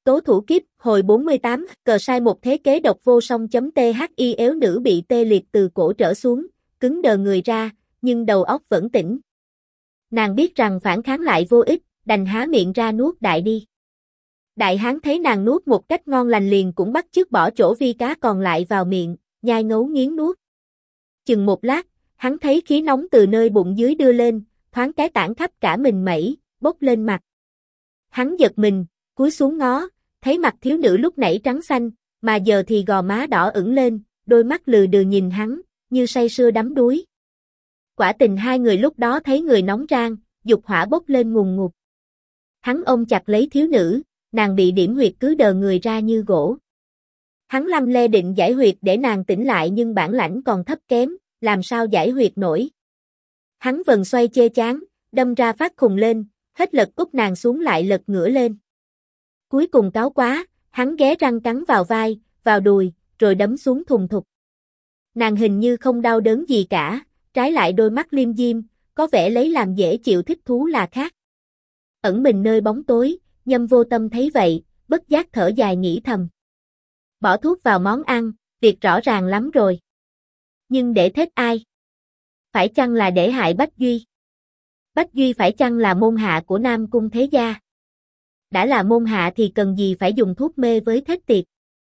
Tố thủ kiếp, hồi 48, cờ sai một thế kế độc vô song.thi éo nữ bị tê liệt từ cổ trở xuống, cứng đờ người ra, nhưng đầu óc vẫn tỉnh. Nàng biết rằng phản kháng lại vô ích, đành há miệng ra nuốt đại đi. Đại hán thấy nàng nuốt một cách ngon lành liền cũng bắt chước bỏ chỗ vi cá còn lại vào miệng, nhai ngấu nghiến nuốt. Chừng một lát, hắn thấy khí nóng từ nơi bụng dưới đưa lên, thoáng cái tản khắp cả mình mẩy, bốc lên mặt. Hắn giật mình, cúi xuống ngó, thấy mặt thiếu nữ lúc nãy trắng xanh, mà giờ thì gò má đỏ ửng lên, đôi mắt lừ đừ nhìn hắn, như say sưa đắm đuối. Quả tình hai người lúc đó thấy người nóng rang, dục hỏa bốc lên ngùn ngụt. Hắn ôm chặt lấy thiếu nữ, nàng bị điểm huyệt cứ đờ người ra như gỗ. Hắn lăm le định giải huyệt để nàng tỉnh lại nhưng bản lãnh còn thấp kém, làm sao giải huyệt nổi. Hắn vần xoay chê chán, đâm ra phát khùng lên, hết lật úp nàng xuống lại lật ngửa lên. Cuối cùng cáu quá, hắn ghé răng cắn vào vai, vào đùi, rồi đấm xuống thùng thục. Nàng hình như không đau đớn gì cả, trái lại đôi mắt liêm diêm, có vẻ lấy làm dễ chịu thích thú là khác. Ẩn mình nơi bóng tối, Nhâm Vô Tâm thấy vậy, bất giác thở dài nghĩ thầm. Bỏ thuốc vào món ăn, việc rõ ràng lắm rồi. Nhưng để thết ai? Phải chăng là để hại Bách Duy? Bách Duy phải chăng là môn hạ của Nam Cung Thế Gia? Đã là môn hạ thì cần gì phải dùng thuốc mê với thết tiệt?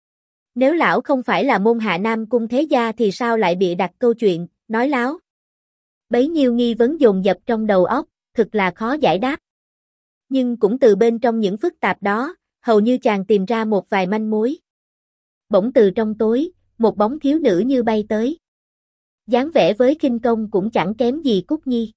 Nếu lão không phải là môn hạ Nam Cung Thế Gia thì sao lại bịa đặt câu chuyện, nói láo? Bấy nhiêu nghi vấn dồn dập trong đầu óc, thực là khó giải đáp. Nhưng cũng từ bên trong những phức tạp đó, hầu như chàng tìm ra một vài manh mối. Bỗng từ trong tối, một bóng thiếu nữ như bay tới. Dáng vẻ với khinh công cũng chẳng kém gì Cúc Nhi.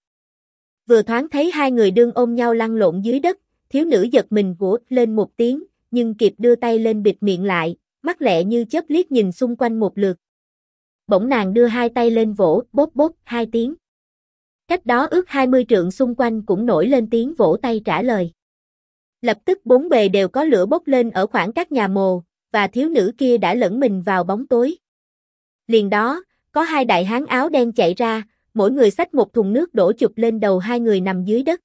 Vừa thoáng thấy hai người đương ôm nhau lăn lộn dưới đất, thiếu nữ giật mình vỗ lên một tiếng, nhưng kịp đưa tay lên bịt miệng lại, mắt lẹ như chớp liếc nhìn xung quanh một lượt. Bỗng nàng đưa hai tay lên vỗ, bốp bốp hai tiếng. Cách đó ước 20 trượng xung quanh cũng nổi lên tiếng vỗ tay trả lời. Lập tức bốn bề đều có lửa bốc lên ở khoảng các nhà mồ, và thiếu nữ kia đã lẫn mình vào bóng tối. Liền đó, có hai đại hán áo đen chạy ra, mỗi người xách một thùng nước đổ chụp lên đầu hai người nằm dưới đất.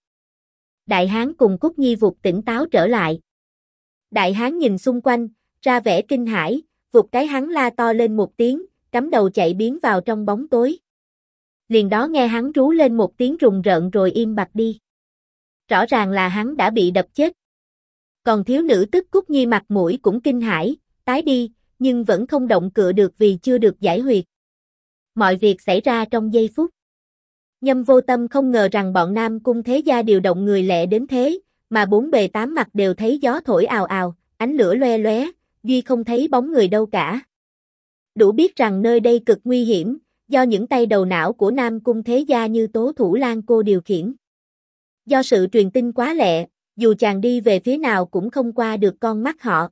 Đại hán cùng Cúc Nhi vụt tỉnh táo trở lại. Đại hán nhìn xung quanh, ra vẻ kinh hãi, vụt cái hắn la to lên một tiếng, cắm đầu chạy biến vào trong bóng tối. Liền đó nghe hắn rú lên một tiếng rùng rợn rồi im bặt đi. Rõ ràng là hắn đã bị đập chết. Còn thiếu nữ tức Cúc Nhi mặt mũi cũng kinh hãi, tái đi, nhưng vẫn không động cựa được vì chưa được giải huyệt. Mọi việc xảy ra trong giây phút. Nhâm Vô Tâm không ngờ rằng bọn Nam Cung Thế Gia điều động người lẹ đến thế, mà bốn bề tám mặt đều thấy gió thổi ào ào, ánh lửa loe loé, duy không thấy bóng người đâu cả. Đủ biết rằng nơi đây cực nguy hiểm, do những tay đầu não của Nam Cung Thế Gia như Tố Thủ Lan cô điều khiển. Do sự truyền tin quá lẹ, dù chàng đi về phía nào cũng không qua được con mắt họ.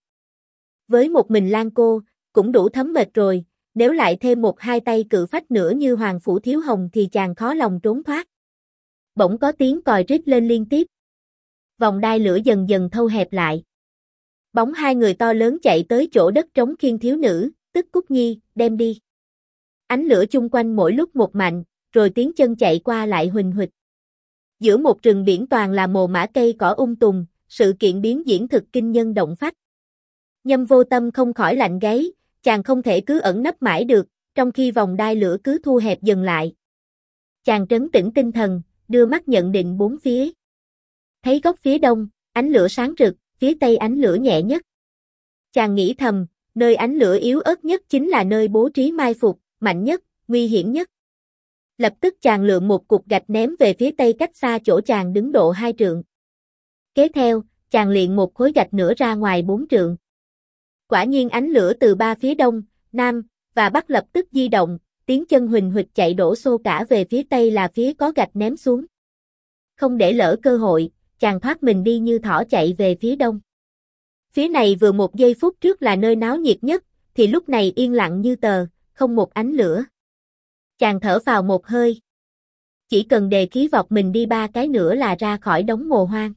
Với một mình Lan cô, cũng đủ thấm mệt rồi, nếu lại thêm một hai tay cự phách nữa như Hoàng Phủ Thiếu Hồng thì chàng khó lòng trốn thoát. Bỗng có tiếng còi rít lên liên tiếp. Vòng đai lửa dần dần thâu hẹp lại. Bóng hai người to lớn chạy tới chỗ đất trống khiêng thiếu nữ, tức Cúc Nhi, đem đi. Ánh lửa chung quanh mỗi lúc một mạnh, rồi tiếng chân chạy qua lại huỳnh huỵch. Giữa một rừng biển toàn là mồ mã cây cỏ tùng, sự kiện biến diễn thực kinh nhân động phách. Nhâm Vô Tâm không khỏi lạnh gáy, chàng không thể cứ ẩn nấp mãi được, trong khi vòng đai lửa cứ thu hẹp dần lại. Chàng trấn tĩnh tinh thần, đưa mắt nhận định bốn phía. Thấy góc phía đông, ánh lửa sáng rực, phía tây ánh lửa nhẹ nhất. Chàng nghĩ thầm, nơi ánh lửa yếu ớt nhất chính là nơi bố trí mai phục, mạnh nhất, nguy hiểm nhất. Lập tức chàng lượm một cục gạch ném về phía tây cách xa chỗ chàng đứng độ 2 trượng. Kế theo, chàng liền một khối gạch nữa ra ngoài 4 trượng. Quả nhiên ánh lửa từ ba phía đông, nam và bắc lập tức di động, tiếng chân huỳnh huỵch chạy đổ xô cả về phía tây là phía có gạch ném xuống. Không để lỡ cơ hội, chàng thoát mình đi như thỏ chạy về phía đông. Phía này vừa một giây phút trước là nơi náo nhiệt nhất, thì lúc này yên lặng như tờ, không một ánh lửa. Chàng thở vào một hơi. Chỉ cần đề khí vọt mình đi 3 cái nữa là ra khỏi đống mồ hoang.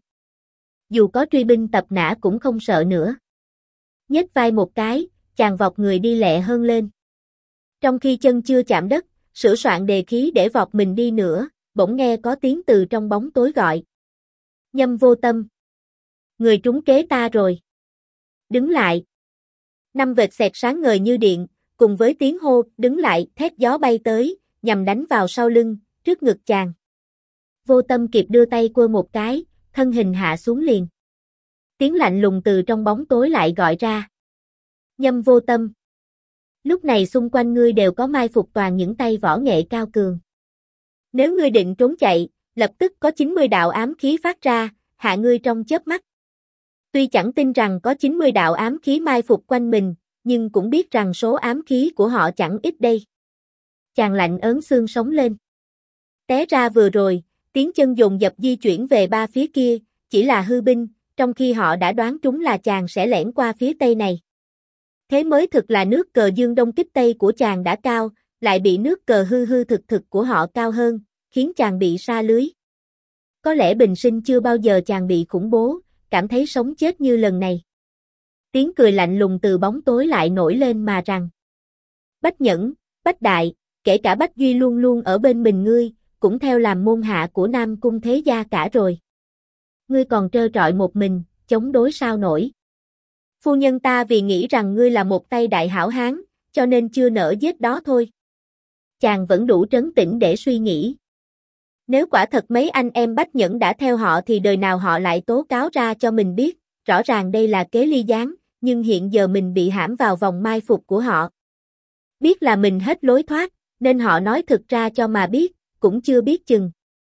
Dù có truy binh tập nã cũng không sợ nữa. Nhếch vai một cái, chàng vọt người đi lẹ hơn lên. Trong khi chân chưa chạm đất, sửa soạn đề khí để vọt mình đi nữa, bỗng nghe có tiếng từ trong bóng tối gọi. Nhâm Vô Tâm. Người trúng kế ta rồi. Đứng lại. Năm vệt xẹt sáng ngời như điện, cùng với tiếng hô, đứng lại, thét gió bay tới, nhằm đánh vào sau lưng, trước ngực chàng. Vô Tâm kịp đưa tay quơ một cái, thân hình hạ xuống liền. Tiếng lạnh lùng từ trong bóng tối lại gọi ra. Nhâm Vô Tâm. Lúc này xung quanh ngươi đều có mai phục toàn những tay võ nghệ cao cường. Nếu ngươi định trốn chạy, lập tức có 90 đạo ám khí phát ra, hạ ngươi trong chớp mắt. Tuy chẳng tin rằng có 90 đạo ám khí mai phục quanh mình, nhưng cũng biết rằng số ám khí của họ chẳng ít đây. Chàng lạnh ớn xương sống lên. Té ra vừa rồi, tiếng chân dồn dập di chuyển về ba phía kia, chỉ là hư binh, trong khi họ đã đoán trúng là chàng sẽ lẻn qua phía tây này. Thế mới thực là nước cờ dương đông kích tây của chàng đã cao, lại bị nước cờ hư hư thực thực của họ cao hơn, khiến chàng bị sa lưới. Có lẽ bình sinh chưa bao giờ chàng bị khủng bố, cảm thấy sống chết như lần này. Tiếng cười lạnh lùng từ bóng tối lại nổi lên mà rằng: Bách Nhẫn, Bách Đại, kể cả Bách Duy luôn luôn ở bên mình ngươi, cũng theo làm môn hạ của Nam Cung Thế Gia cả rồi. Ngươi còn trơ trọi một mình, chống đối sao nổi. Phu nhân ta vì nghĩ rằng ngươi là một tay đại hảo hán, cho nên chưa nỡ giết đó thôi. Chàng vẫn đủ trấn tĩnh để suy nghĩ. Nếu quả thật mấy anh em Bách Nhẫn đã theo họ thì đời nào họ lại tố cáo ra cho mình biết, rõ ràng đây là kế ly gián, nhưng hiện giờ mình bị hãm vào vòng mai phục của họ. Biết là mình hết lối thoát, nên họ nói thực ra cho mà biết, cũng chưa biết chừng.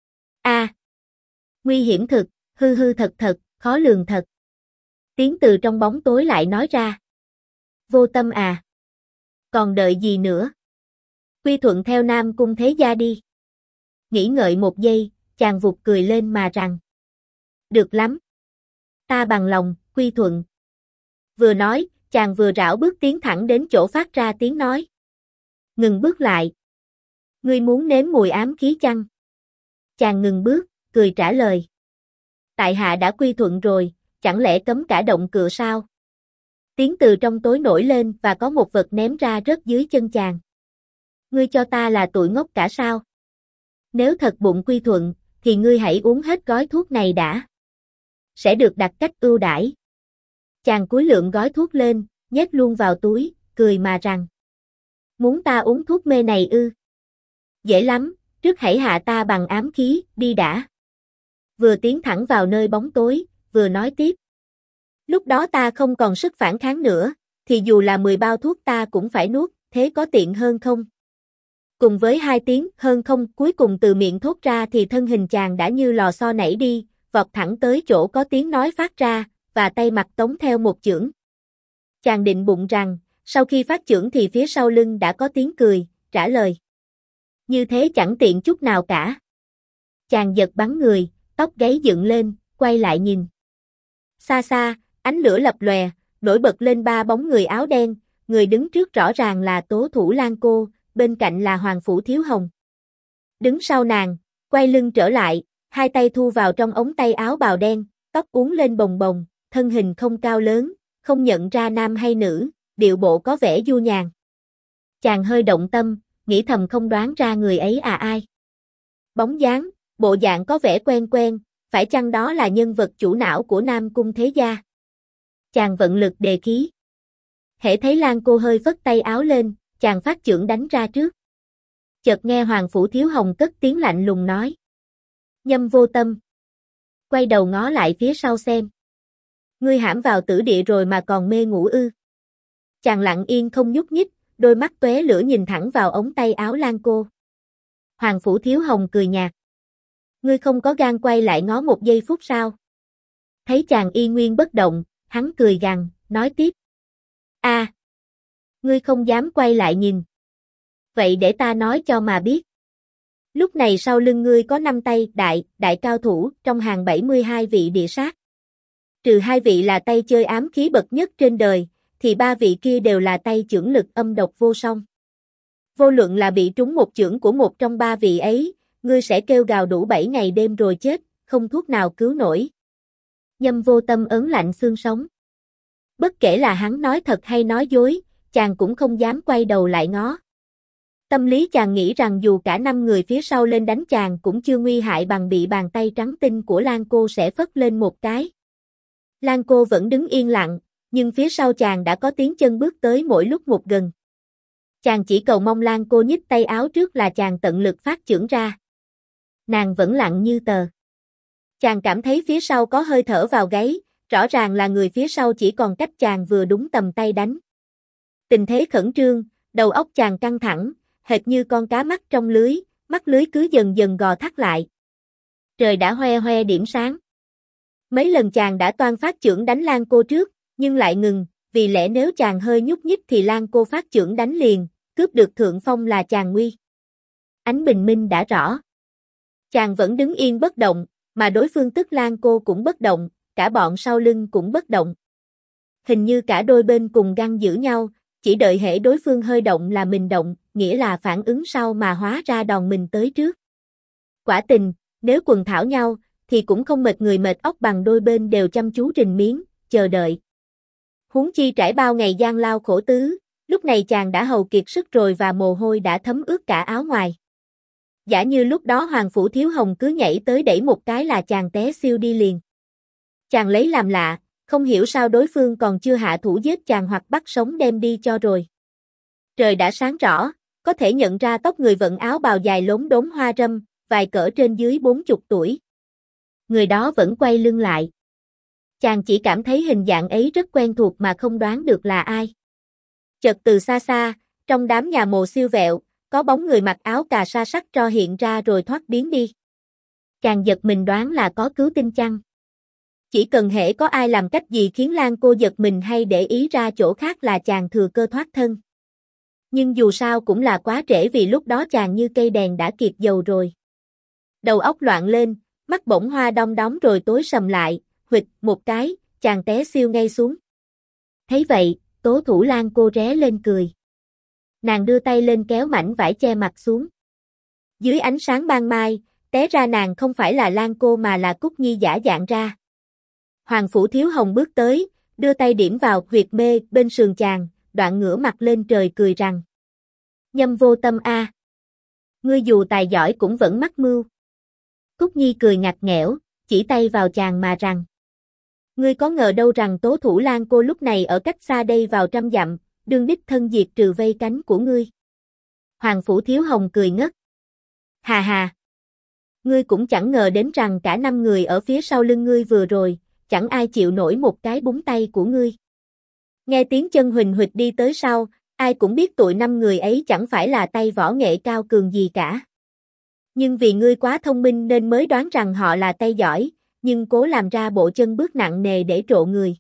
Nguy hiểm thực, hư hư thật thật, khó lường thật. Tiếng từ trong bóng tối lại nói ra. Vô Tâm à. Còn đợi gì nữa? Quy thuận theo Nam Cung Thế Gia đi. Nghĩ ngợi một giây, chàng vụt cười lên mà rằng. Được lắm. Ta bằng lòng, quy thuận. Vừa nói, chàng vừa rảo bước tiến thẳng đến chỗ phát ra tiếng nói. Ngừng bước lại. Ngươi muốn nếm mùi ám khí chăng? Chàng ngừng bước, cười trả lời. Tại hạ đã quy thuận rồi, chẳng lẽ cấm cả động cựa sao? Tiếng từ trong tối nổi lên và có một vật ném ra rớt dưới chân chàng. Ngươi cho ta là tụi ngốc cả sao? Nếu thật bụng quy thuận, thì ngươi hãy uống hết gói thuốc này đã. Sẽ được đặt cách ưu đãi. Chàng cúi lượng gói thuốc lên, nhét luôn vào túi, cười mà rằng. Muốn ta uống thuốc mê này ư? Dễ lắm, trước hãy hạ ta bằng ám khí, đi đã. Vừa tiến thẳng vào nơi bóng tối, vừa nói tiếp. Lúc đó ta không còn sức phản kháng nữa, thì dù là 10 bao thuốc ta cũng phải nuốt, thế có tiện hơn không? Cùng với hai tiếng hơn không cuối cùng từ miệng thốt ra thì thân hình chàng đã như lò xo nảy đi, vọt thẳng tới chỗ có tiếng nói phát ra, và tay mặt tống theo một chưởng. Chàng định bụng rằng, sau khi phát chưởng thì phía sau lưng đã có tiếng cười, trả lời. Như thế chẳng tiện chút nào cả. Chàng giật bắn người, tóc gáy dựng lên, quay lại nhìn. Xa xa, ánh lửa lập lòe, nổi bật lên ba bóng người áo đen, người đứng trước rõ ràng là Tố Thủ Lan Cô, bên cạnh là Hoàng Phủ Thiếu Hồng. Đứng sau nàng, quay lưng trở lại, hai tay thu vào trong ống tay áo bào đen, tóc uốn lên bồng bồng, thân hình không cao lớn, không nhận ra nam hay nữ, điệu bộ có vẻ du nhàn. Chàng hơi động tâm, nghĩ thầm không đoán ra người ấy à ai. Bóng dáng, bộ dạng có vẻ quen quen, phải chăng đó là nhân vật chủ não của Nam Cung Thế Gia? Chàng vận lực đề khí. Hễ thấy Lan Cô hơi phất tay áo lên, chàng phát chưởng đánh ra trước. Chợt nghe Hoàng Phủ Thiếu Hồng cất tiếng lạnh lùng nói. Nhâm Vô Tâm. Quay đầu ngó lại phía sau xem. Ngươi hãm vào tử địa rồi mà còn mê ngủ ư? Chàng lặng yên không nhúc nhích, đôi mắt tóe lửa nhìn thẳng vào ống tay áo Lan Cô. Hoàng Phủ Thiếu Hồng cười nhạt. Ngươi không có gan quay lại ngó một giây phút sao? Thấy chàng y nguyên bất động, hắn cười gằn, nói tiếp. Ngươi không dám quay lại nhìn. Vậy để ta nói cho mà biết. Lúc này sau lưng ngươi có 5 tay đại cao thủ trong hàng 72 vị địa sát. Trừ 2 vị là tay chơi ám khí bậc nhất trên đời, thì 3 vị kia đều là tay chưởng lực âm độc vô song. Vô luận là bị trúng một chưởng của một trong 3 vị ấy, ngươi sẽ kêu gào đủ 7 ngày đêm rồi chết, không thuốc nào cứu nổi. Nhâm Vô Tâm ớn lạnh xương sống. Bất kể là hắn nói thật hay nói dối, chàng cũng không dám quay đầu lại ngó. Tâm lý chàng nghĩ rằng dù cả 5 người phía sau lên đánh chàng cũng chưa nguy hại bằng bị bàn tay trắng tinh của Lan Cô sẽ phất lên một cái. Lan Cô vẫn đứng yên lặng, nhưng phía sau chàng đã có tiếng chân bước tới mỗi lúc một gần. Chàng chỉ cầu mong Lan cô nhích tay áo trước là chàng tận lực phát chưởng ra. Nàng vẫn lặng như tờ. Chàng cảm thấy phía sau có hơi thở vào gáy, rõ ràng là người phía sau chỉ còn cách chàng vừa đúng tầm tay đánh. Tình thế khẩn trương, đầu óc chàng căng thẳng, hệt như con cá mắc trong lưới, mắt lưới cứ dần dần gò thắt lại. Trời đã hoe hoe điểm sáng. Mấy lần chàng đã toan phát chưởng đánh Lan cô trước, nhưng lại ngừng, vì lẽ nếu chàng hơi nhúc nhích thì Lan cô phát chưởng đánh liền, cướp được thượng phong là chàng nguy. Ánh bình minh đã rõ. Chàng vẫn đứng yên bất động, mà đối phương tức Lan cô cũng bất động, cả bọn sau lưng cũng bất động. Hình như cả đôi bên cùng găng giữ nhau, chỉ đợi hễ đối phương hơi động là mình động, nghĩa là phản ứng sau mà hóa ra đòn mình tới trước. Quả tình, nếu quần thảo nhau, thì cũng không mệt người mệt óc bằng đôi bên đều chăm chú rình miếng, chờ đợi. Huống chi trải bao ngày gian lao khổ tứ, lúc này chàng đã hầu kiệt sức rồi và mồ hôi đã thấm ướt cả áo ngoài. Giả như lúc đó Hoàng Phủ Thiếu Hồng cứ nhảy tới đẩy một cái là chàng té siêu đi liền. Chàng lấy làm lạ, không hiểu sao đối phương còn chưa hạ thủ giết chàng hoặc bắt sống đem đi cho rồi. Trời đã sáng rõ, có thể nhận ra tóc người vận áo bào dài lốm đốm hoa râm, vài cỡ trên dưới 40 tuổi. Người đó vẫn quay lưng lại. Chàng chỉ cảm thấy hình dạng ấy rất quen thuộc mà không đoán được là ai. Chợt từ xa xa, trong đám nhà mồ siêu vẹo, có bóng người mặc áo cà sa sắc tro hiện ra rồi thoát biến đi. Chàng giật mình đoán là có cứu tinh chăng. Chỉ cần hễ có ai làm cách gì khiến Lan cô giật mình hay để ý ra chỗ khác là chàng thừa cơ thoát thân. Nhưng dù sao cũng là quá trễ vì lúc đó chàng như cây đèn đã kiệt dầu rồi. Đầu óc loạn lên, mắt bỗng hoa đong đóm rồi tối sầm lại, huỵch một cái, chàng té siêu ngay xuống. Thấy vậy, Tố Thủ Lan cô ré lên cười. Nàng đưa tay lên kéo mảnh vải che mặt xuống. Dưới ánh sáng ban mai, té ra nàng không phải là Lan cô mà là Cúc Nhi giả dạng ra. Hoàng Phủ Thiếu Hồng bước tới, đưa tay điểm vào huyệt mê bên sườn chàng, đoạn ngửa mặt lên trời cười rằng: Nhâm vô tâm a, ngươi dù tài giỏi cũng vẫn mắc mưu. Cúc Nhi cười ngặt nghẽo, chỉ tay vào chàng mà rằng: Ngươi có ngờ đâu rằng Tố Thủ Lan cô lúc này ở cách xa đây vào trăm dặm, đương đích thân diệt trừ vây cánh của ngươi. Hoàng Phủ Thiếu Hồng cười ngất. Hà hà. Ngươi cũng chẳng ngờ đến rằng cả 5 người ở phía sau lưng ngươi vừa rồi, chẳng ai chịu nổi một cái búng tay của ngươi. Nghe tiếng chân huỳnh huỵch đi tới sau, ai cũng biết tụi 5 người ấy chẳng phải là tay võ nghệ cao cường gì cả. Nhưng vì ngươi quá thông minh nên mới đoán rằng họ là tay giỏi, nhưng cố làm ra bộ chân bước nặng nề để trộ người.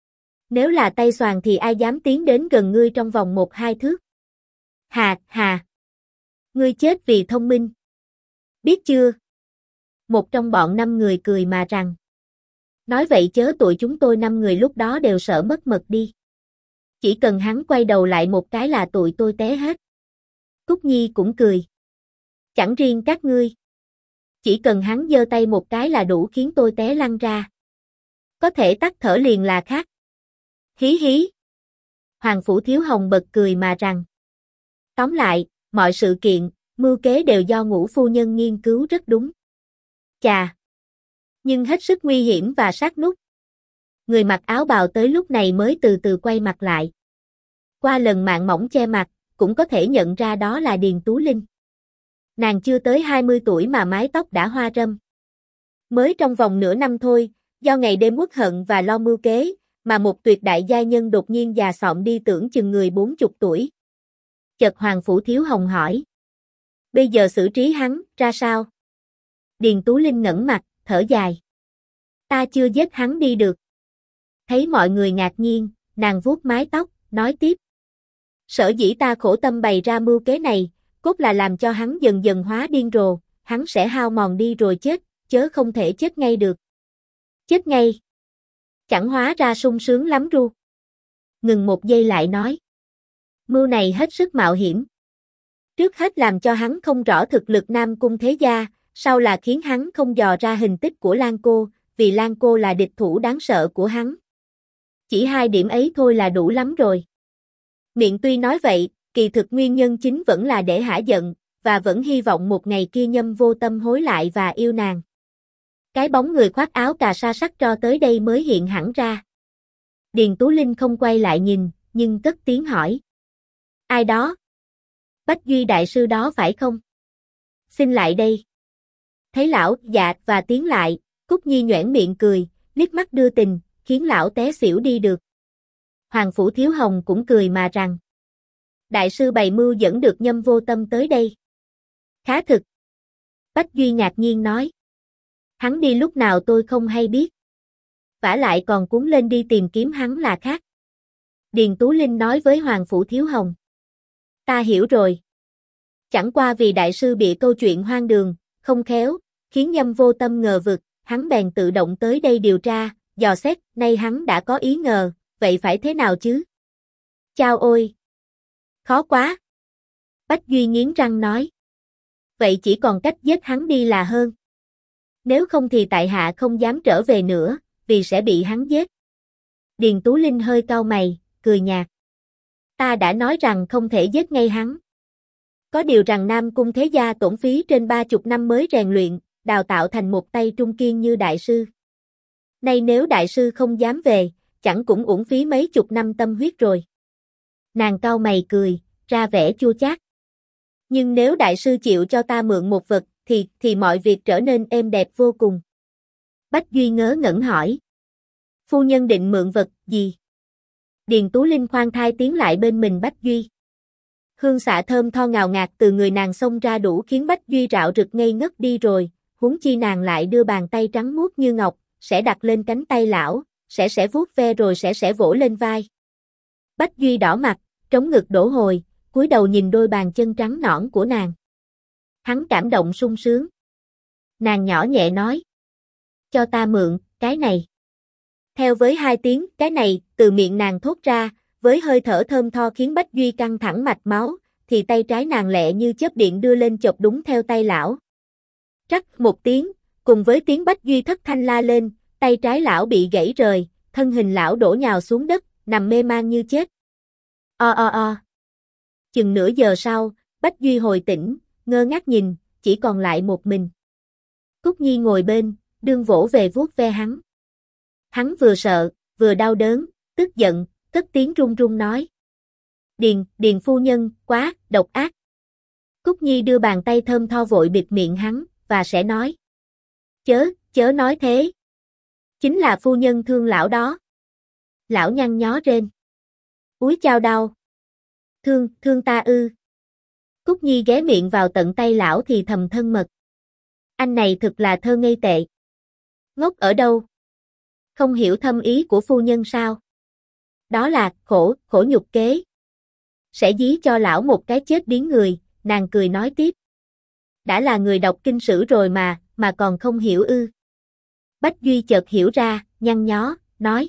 Nếu là tay xoàn thì ai dám tiến đến gần ngươi trong vòng 1-2 thước. Hà, hà. Ngươi chết vì thông minh. Biết chưa? Một trong bọn 5 người cười mà rằng: Nói vậy chớ tụi chúng tôi 5 người lúc đó đều sợ mất mật đi. Chỉ cần hắn quay đầu lại một cái là tụi tôi té hết. Cúc Nhi cũng cười. Chẳng riêng các ngươi. Chỉ cần hắn giơ tay một cái là đủ khiến tôi té lăn ra. Có thể tắt thở liền là khác. Hí hí. Hoàng Phủ Thiếu Hồng bật cười mà rằng: Tóm lại, mọi sự kiện, mưu kế đều do Ngũ phu nhân nghiên cứu rất đúng. Chà. Nhưng hết sức nguy hiểm và sát nút. Người mặc áo bào tới lúc này mới từ từ quay mặt lại. Qua lần mạn mỏng che mặt, cũng có thể nhận ra đó là Điền Tú Linh. Nàng chưa tới 20 tuổi mà mái tóc đã hoa râm. Mới trong vòng nửa năm thôi, do ngày đêm uất hận và lo mưu kế, mà một tuyệt đại giai nhân đột nhiên già sọm đi tưởng chừng người 40 tuổi. Chợt Hoàng Phủ Thiếu Hồng hỏi: Bây giờ xử trí hắn, ra sao? Điền Tú Linh ngẩng mặt, thở dài. Ta chưa giết hắn đi được. Thấy mọi người ngạc nhiên, nàng vuốt mái tóc, nói tiếp. Sở dĩ ta khổ tâm bày ra mưu kế này, cốt là làm cho hắn dần dần hóa điên rồ, hắn sẽ hao mòn đi rồi chết, chớ không thể chết ngay được. Chết ngay. Chẳng hóa ra sung sướng lắm ru. Ngừng một giây lại nói. Mưu này hết sức mạo hiểm. Trước hết làm cho hắn không rõ thực lực Nam Cung thế gia, sau là khiến hắn không dò ra hình tích của Lan cô, vì Lan cô là địch thủ đáng sợ của hắn. Chỉ 2 điểm ấy thôi là đủ lắm rồi. Miệng tuy nói vậy, kỳ thực nguyên nhân chính vẫn là để hả giận, và vẫn hy vọng một ngày kia Nhâm vô tâm hối lại và yêu nàng. Cái bóng người khoác áo cà sa sắc tro tới đây mới hiện hẳn ra. Điền Tú Linh không quay lại nhìn, nhưng cất tiếng hỏi. Ai đó? Bách Duy đại sư đó phải không? Xin lại đây. Thấy lão dạ và tiến lại, Cúc Nhi nhoẻn miệng cười, liếc mắt đưa tình, khiến lão té xỉu đi được. Hoàng Phủ Thiếu Hồng cũng cười mà rằng. Đại sư bày mưu dẫn được Nhâm Vô Tâm tới đây. Khá thực. Bách Duy ngạc nhiên nói. Hắn đi lúc nào tôi không hay biết. Vả lại còn cuốn lên đi tìm kiếm hắn là khác. Điền Tú Linh nói với Hoàng Phủ Thiếu Hồng. Ta hiểu rồi. Chẳng qua vì đại sư bịa câu chuyện hoang đường, không khéo, khiến Nhâm Vô Tâm ngờ vực, hắn bèn tự động tới đây điều tra, dò xét, nay hắn đã có ý ngờ, vậy phải thế nào chứ? Chao ôi! Khó quá! Bách Duy nghiến răng nói. Vậy chỉ còn cách giết hắn đi là hơn. Nếu không thì tại hạ không dám trở về nữa, vì sẽ bị hắn giết. Điền Tú Linh hơi cau mày, cười nhạt. Ta đã nói rằng không thể giết ngay hắn. Có điều rằng Nam Cung Thế Gia tổn phí trên 30 năm mới rèn luyện, đào tạo thành một tay trung kiên như đại sư. Nay nếu đại sư không dám về, chẳng cũng uổng phí mấy chục năm tâm huyết rồi. Nàng cau mày cười, ra vẻ chua chát. Nhưng nếu đại sư chịu cho ta mượn một vật, thì mọi việc trở nên êm đẹp vô cùng. Bách Duy ngớ ngẩn hỏi. Phu nhân định mượn vật gì? Điền Tú Linh khoan thai tiến lại bên mình Bách Duy. Hương xạ thơm tho ngào ngạt từ người nàng xông ra đủ khiến Bách Duy rạo rực ngây ngất đi rồi, huống chi nàng lại đưa bàn tay trắng muốt như ngọc, sẽ đặt lên cánh tay lão, sẽ vuốt ve rồi sẽ vỗ lên vai. Bách Duy đỏ mặt, trống ngực đổ hồi, cúi đầu nhìn đôi bàn chân trắng nõn của nàng. Hắn cảm động sung sướng. Nàng nhỏ nhẹ nói. Cho ta mượn, cái này. Theo với hai tiếng, cái này, từ miệng nàng thốt ra, với hơi thở thơm tho khiến Bách Duy căng thẳng mạch máu, thì tay trái nàng lẹ như chớp điện đưa lên chộp đúng theo tay lão. Trắc một tiếng, cùng với tiếng Bách Duy thất thanh la lên, tay trái lão bị gãy rời, thân hình lão đổ nhào xuống đất, nằm mê man như chết. O. Chừng nửa giờ sau, Bách Duy hồi tỉnh, ngơ ngác nhìn, chỉ còn lại một mình. Cúc Nhi ngồi bên, đương vỗ về vuốt ve hắn. Hắn vừa sợ, vừa đau đớn, tức giận, cất tiếng run run nói. Điền phu nhân, quá, độc ác. Cúc Nhi đưa bàn tay thơm tho vội bịt miệng hắn, và sẽ nói. Chớ nói thế. Chính là phu nhân thương lão đó. Lão nhăn nhó rên. Úi chao đau. Thương ta ư. Cúc Nhi ghé miệng vào tận tay lão thì thầm thân mật. Anh này thực là thơ ngây tệ. Ngốc ở đâu? Không hiểu thâm ý của phu nhân sao? Đó là khổ nhục kế. Sẽ dí cho lão một cái chết điếng người, nàng cười nói tiếp. Đã là người đọc kinh sử rồi mà còn không hiểu ư. Bách Duy chợt hiểu ra, nhăn nhó, nói.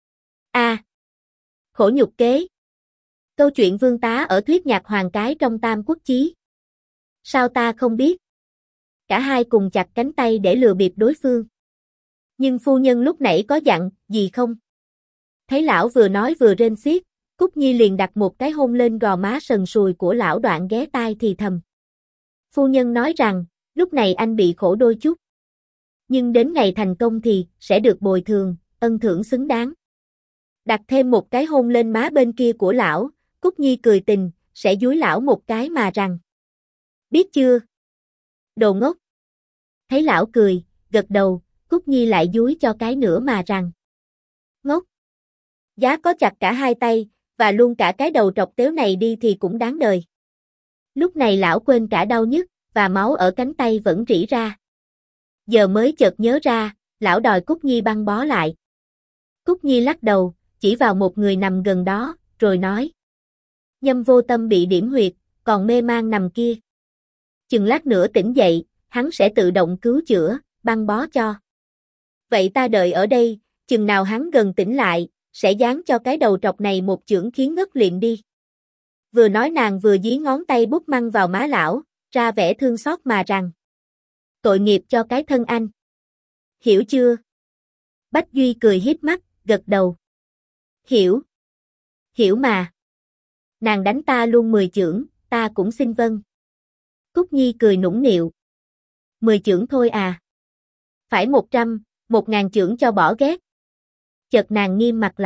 Khổ nhục kế. Câu chuyện Vương Tá ở thuyết nhạc hoàng cái trong Tam Quốc Chí. Sao ta không biết? Cả hai cùng chặt cánh tay để lừa bịp đối phương. Nhưng phu nhân lúc nãy có dặn gì không? Thấy lão vừa nói vừa rên xiết, Cúc Nhi liền đặt một cái hôn lên gò má sần sùi của lão, đoạn ghé tai thì thầm. Phu nhân nói rằng, lúc này anh bị khổ đôi chút. Nhưng đến ngày thành công thì sẽ được bồi thường, ân thưởng xứng đáng. Đặt thêm một cái hôn lên má bên kia của lão, Cúc Nhi cười tình, sẽ dúi lão một cái mà rằng. Biết chưa? Đồ ngốc. Thấy lão cười, gật đầu, Cúc Nhi lại dúi cho cái nữa mà rằng. Ngốc. Giá có chặt cả hai tay, và luôn cả cái đầu trọc téo này đi thì cũng đáng đời. Lúc này lão quên cả đau nhức, và máu ở cánh tay vẫn rỉ ra. Giờ mới chợt nhớ ra, lão đòi Cúc Nhi băng bó lại. Cúc Nhi lắc đầu, chỉ vào một người nằm gần đó, rồi nói. Nhâm Vô Tâm bị điểm huyệt, còn mê man nằm kia. Chừng lát nữa tỉnh dậy, hắn sẽ tự động cứu chữa, băng bó cho. Vậy ta đợi ở đây, chừng nào hắn gần tỉnh lại, sẽ giáng cho cái đầu trọc này một chưởng khiến ngất lịm đi. Vừa nói nàng vừa dí ngón tay bút măng vào má lão, ra vẻ thương xót mà rằng. Tội nghiệp cho cái thân anh. Hiểu chưa? Bách Duy cười híp mắt, gật đầu. Hiểu. Hiểu mà. Nàng đánh ta luôn 10 chưởng, ta cũng xin vâng. Cúc Nhi cười nũng nịu. 10 chưởng thôi à? Phải 100, 1000 chưởng cho bỏ ghét. Chợt nàng nghiêm mặt lại,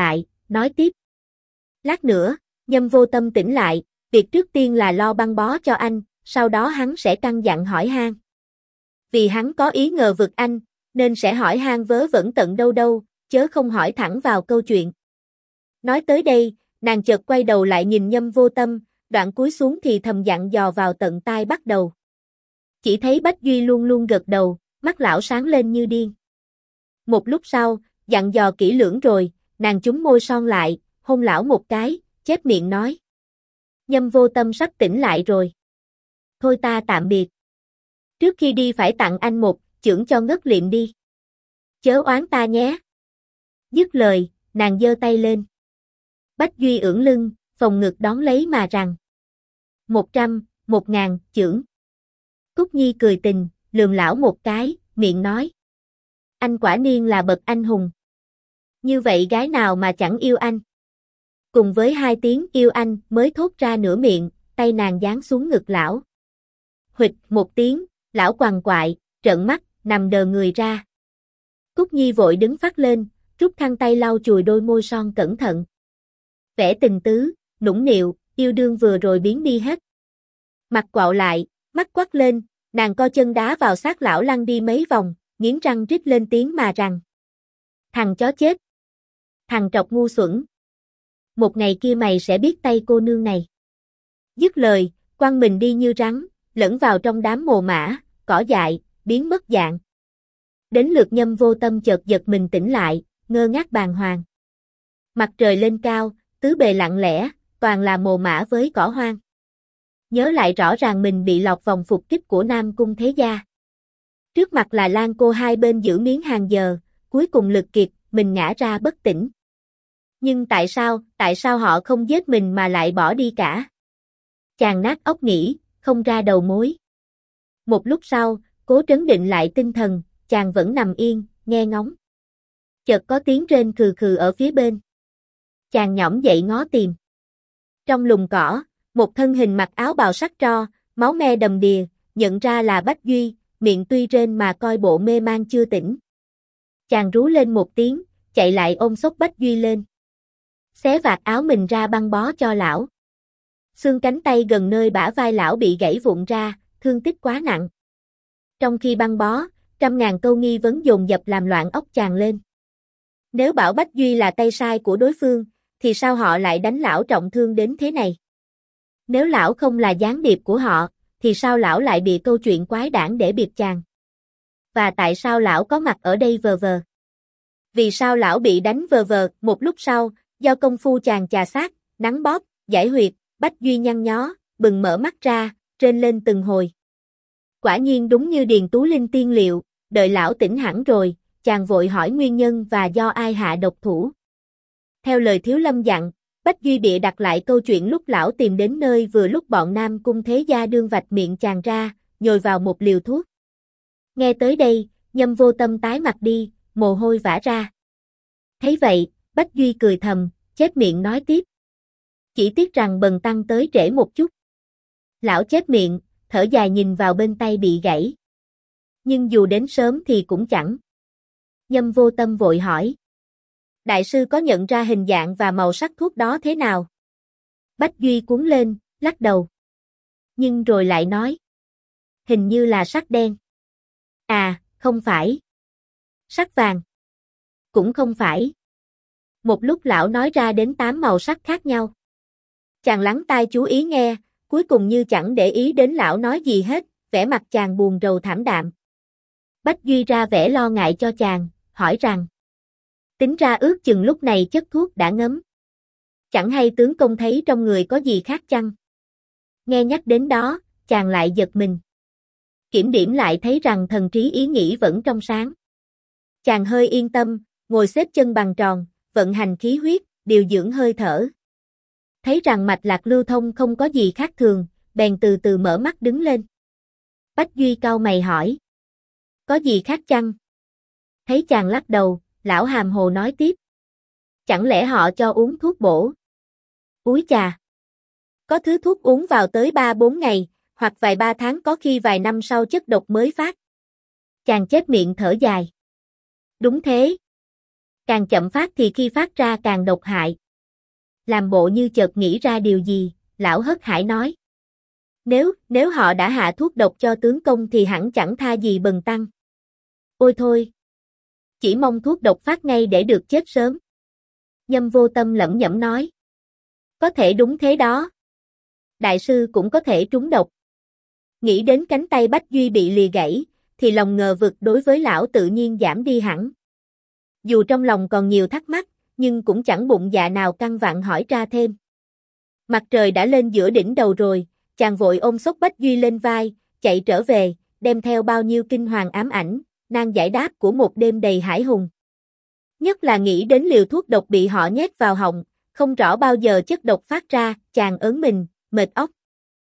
nói tiếp. Lát nữa, Nhâm Vô Tâm tỉnh lại, việc trước tiên là lo băng bó cho anh, sau đó hắn sẽ căn dặn hỏi han. Vì hắn có ý ngờ vực anh, nên sẽ hỏi han vớ vẩn tận đâu đâu, chớ không hỏi thẳng vào câu chuyện. Nói tới đây, nàng chợt quay đầu lại nhìn Nhâm Vô Tâm, đoạn cúi xuống thì thầm dặn dò vào tận tai bắt đầu. Chỉ thấy Bách Duy luôn luôn gật đầu, mắt lão sáng lên như điên. Một lúc sau, dặn dò kỹ lưỡng rồi, nàng chúm môi son lại, hôn lão một cái, chép miệng nói. Nhâm Vô Tâm sắp tỉnh lại rồi. Thôi ta tạm biệt. Trước khi đi phải tặng anh một chưởng cho ngất liệm đi. Chớ oán ta nhé. Dứt lời, nàng giơ tay lên. Bách Duy ưỡn lưng, phồng ngực đón lấy mà rằng. 100, 1000, chưởng. Cúc Nhi cười tình, lườm lão một cái, miệng nói. Anh quả nhiên là bậc anh hùng. Như vậy gái nào mà chẳng yêu anh. Cùng với 2 tiếng yêu anh mới thốt ra nửa miệng, tay nàng giáng xuống ngực lão. Huỵch một tiếng, lão quằn quại, trợn mắt, nằm đờ người ra. Cúc Nhi vội đứng phát lên, rút khăn tay lau chùi đôi môi son cẩn thận. Vẻ tình tứ, nũng nịu, yêu đương vừa rồi biến đi hết. Mặt quạo lại, mắt quắc lên, nàng co chân đá vào xác lão lăn đi mấy vòng, nghiến răng rít lên tiếng mà rằng. Thằng chó chết. Thằng trọc ngu xuẩn. Một ngày kia mày sẽ biết tay cô nương này. Dứt lời, quăng mình đi như rắn, lẫn vào trong đám mồ mã, cỏ dại, biến mất dạng. Đến lượt Nhâm Vô Tâm chợt giật mình tỉnh lại, ngơ ngác bàng hoàng. Mặt trời lên cao, tứ bề lặng lẽ, toàn là mồ mã với cỏ hoang. Nhớ lại rõ ràng mình bị lọt vòng phục kích của Nam Cung Thế Gia. Trước mặt là Lan Cô hai bên giữ miếng hàng giờ, cuối cùng lực kiệt, mình ngã ra bất tỉnh. Nhưng tại sao họ không giết mình mà lại bỏ đi cả? Chàng nát óc nghĩ, không ra đầu mối. Một lúc sau, cố trấn định lại tinh thần, chàng vẫn nằm yên, nghe ngóng. Chợt có tiếng rên khừ khừ ở phía bên. Chàng nhõm dậy ngó tìm. Trong lùm cỏ, một thân hình mặc áo bào sắc tro, máu me đầm đìa, nhận ra là Bách Duy, miệng tuy rên mà coi bộ mê man chưa tỉnh. Chàng rú lên một tiếng, chạy lại ôm xốc Bách Duy lên. Xé vạt áo mình ra băng bó cho lão. Xương cánh tay gần nơi bả vai lão bị gãy vụn ra, thương tích quá nặng. Trong khi băng bó, 100.000 câu nghi vấn dồn dập làm loạn óc chàng lên. Nếu bảo Bách Duy là tay sai của đối phương, thì sao họ lại đánh lão trọng thương đến thế này? Nếu lão không là gián điệp của họ, thì sao lão lại bị câu chuyện quái đản để biệt chàng? Và tại sao lão có mặt ở đây vờ vờ? Vì sao lão bị đánh vờ vờ? Một lúc sau, do công phu chàng chà sát, nắn bóp, giải huyệt, Bách Duy nhăn nhó, bừng mở mắt ra, rên lên từng hồi. Quả nhiên đúng như Điền Tú Linh tiên liệu, đợi lão tỉnh hẳn rồi, chàng vội hỏi nguyên nhân và do ai hạ độc thủ. Theo lời Thiếu Lâm dặn, Bách Duy bịa đặt lại câu chuyện lúc lão tìm đến nơi vừa lúc bọn Nam Cung Thế Gia đương vạch miệng chàng ra, nhồi vào một liều thuốc. Nghe tới đây, Nhâm Vô Tâm tái mặt đi, mồ hôi vã ra. Thấy vậy, Bách Duy cười thầm, chép miệng nói tiếp. Chỉ tiếc rằng bần tăng tới trễ một chút. Lão chép miệng, thở dài nhìn vào bên tay bị gãy. Nhưng dù đến sớm thì cũng chẳng. Nhâm Vô Tâm vội hỏi. Đại sư có nhận ra hình dạng và màu sắc thuốc đó thế nào? Bách Duy cuống lên, lắc đầu. Nhưng rồi lại nói. Hình như là sắc đen. À, không phải. Sắc vàng. Cũng không phải. Một lúc lão nói ra đến 8 màu sắc khác nhau. Chàng lắng tai chú ý nghe, cuối cùng như chẳng để ý đến lão nói gì hết, vẻ mặt chàng buồn rầu thảm đạm. Bách Duy ra vẻ lo ngại cho chàng, hỏi rằng. Tính ra ước chừng lúc này chất thuốc đã ngấm. Chẳng hay tướng công thấy trong người có gì khác chăng? Nghe nhắc đến đó, chàng lại giật mình. Kiểm điểm lại thấy rằng thần trí ý nghĩ vẫn trong sáng. Chàng hơi yên tâm, ngồi xếp chân bằng tròn, vận hành khí huyết, điều dưỡng hơi thở. Thấy rằng mạch lạc lưu thông không có gì khác thường, bèn từ từ mở mắt đứng lên. Bách Duy cau mày hỏi. Có gì khác chăng? Thấy chàng lắc đầu, lão hàm hồ nói tiếp. Chẳng lẽ họ cho uống thuốc bổ? Úi chà! Có thứ thuốc uống vào tới 3-4 ngày, hoặc vài 3 tháng có khi vài năm sau chất độc mới phát. Chàng chép miệng thở dài. Đúng thế. Càng chậm phát thì khi phát ra càng độc hại. Làm bộ như chợt nghĩ ra điều gì, lão hớt hải nói. Nếu họ đã hạ thuốc độc cho tướng công thì hẳn chẳng tha gì Bần tăng. Ôi thôi! Chỉ mong thuốc độc phát ngay để được chết sớm. Nhâm Vô Tâm lẩm nhẩm nói. Có thể đúng thế đó. Đại sư cũng có thể trúng độc. Nghĩ đến cánh tay Bách Duy bị lìa gãy, thì lòng ngờ vực đối với lão tự nhiên giảm đi hẳn. Dù trong lòng còn nhiều thắc mắc, nhưng cũng chẳng bụng dạ nào căn vặn hỏi ra thêm. Mặt trời đã lên giữa đỉnh đầu rồi, chàng vội ôm xốc Bách Duy lên vai, chạy trở về, đem theo bao nhiêu kinh hoàng ám ảnh, nan giải đáp của một đêm đầy hải hùng. Nhất là nghĩ đến liều thuốc độc bị họ nhét vào họng, không rõ bao giờ chất độc phát ra, chàng ớn mình, mệt óc.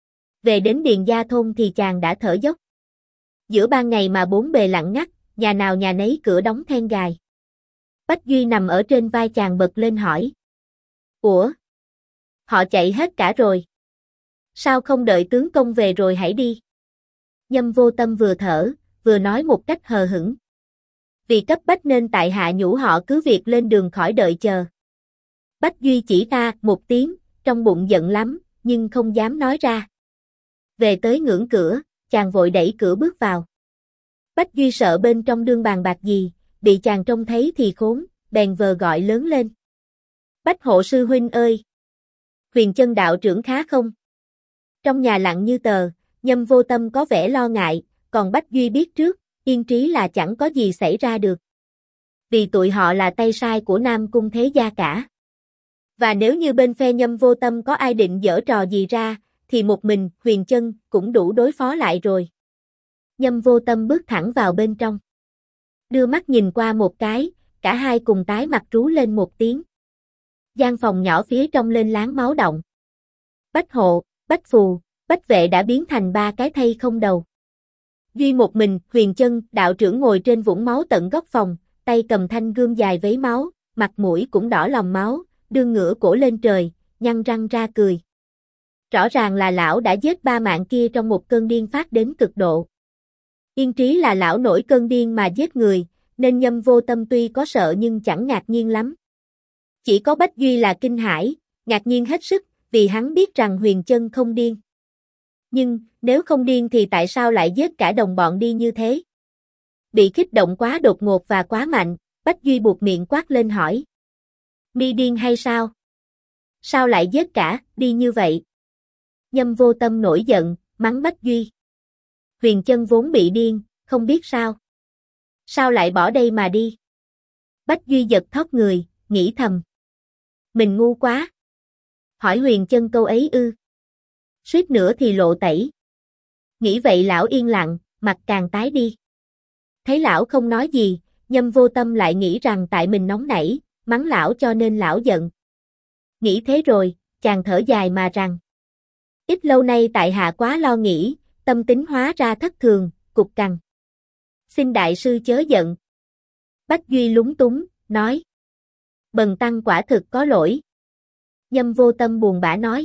Về đến Điền Gia thôn thì chàng đã thở dốc. Giữa ban ngày mà bốn bề lặng ngắt, nhà nào nhà nấy cửa đóng then gài. Bách Duy nằm ở trên vai chàng bật lên hỏi. Ủa? Họ chạy hết cả rồi. Sao không đợi tướng công về rồi hãy đi? Nhâm Vô Tâm vừa thở, vừa nói một cách hờ hững. Vì cấp bách nên tại hạ nhủ họ cứ việc lên đường khỏi đợi chờ. Bách Duy chỉ ra một tiếng, trong bụng giận lắm, nhưng không dám nói ra. Về tới ngưỡng cửa, chàng vội đẩy cửa bước vào. Bách Duy sợ bên trong đương bàn bạc gì, bị chàng trông thấy thì khốn, bèn vờ gọi lớn lên. Bách hộ sư huynh ơi! Huyền Chân đạo trưởng khá không? Trong nhà lặng như tờ, Nhâm Vô Tâm có vẻ lo ngại, còn Bách Duy biết trước, yên trí là chẳng có gì xảy ra được. Vì tụi họ là tay sai của Nam Cung Thế Gia cả. Và nếu như bên phe Nhâm Vô Tâm có ai định giở trò gì ra, thì một mình Huyền Chân cũng đủ đối phó lại rồi. Nhâm Vô Tâm bước thẳng vào bên trong. Đưa mắt nhìn qua một cái, cả hai cùng tái mặt rú lên một tiếng. Gian phòng nhỏ phía trong lên láng máu động. Bách hộ, Bách phù, Bách vệ đã biến thành ba cái thây không đầu. Duy một mình, Huyền Chân, đạo trưởng ngồi trên vũng máu tận góc phòng, tay cầm thanh gươm dài vấy máu, mặt mũi cũng đỏ lòm máu, đương ngửa cổ lên trời, nhăn răng ra cười. Rõ ràng là lão đã giết ba mạng kia trong một cơn điên phát đến cực độ. Yên trí là lão nổi cơn điên mà giết người, nên Nhâm Vô Tâm tuy có sợ nhưng chẳng ngạc nhiên lắm. Chỉ có Bách Duy là kinh hãi, ngạc nhiên hết sức, vì hắn biết rằng Huyền Chân không điên. Nhưng, nếu không điên thì tại sao lại giết cả đồng bọn đi như thế? Bị kích động quá đột ngột và quá mạnh, Bách Duy buột miệng quát lên hỏi. Mi điên hay sao? Sao lại giết cả, đi như vậy? Nhâm Vô Tâm nổi giận, mắng Bách Duy. Huyền Chân vốn bị điên, không biết sao. Sao lại bỏ đây mà đi? Bách Duy giật thót người, nghĩ thầm. Mình ngu quá. Hỏi Huyền Chân câu ấy ư? Suýt nữa thì lộ tẩy. Nghĩ vậy lão yên lặng, mặt càng tái đi. Thấy lão không nói gì, Nhâm Vô Tâm lại nghĩ rằng tại mình nóng nảy, mắng lão cho nên lão giận. Nghĩ thế rồi, chàng thở dài mà rằng. Ít lâu nay tại hạ quá lo nghĩ, tâm tính hóa ra thất thường, cục cằn. Xin đại sư chớ giận. Bách Duy lúng túng, nói. Bần tăng quả thực có lỗi. Nhâm Vô Tâm buồn bã nói.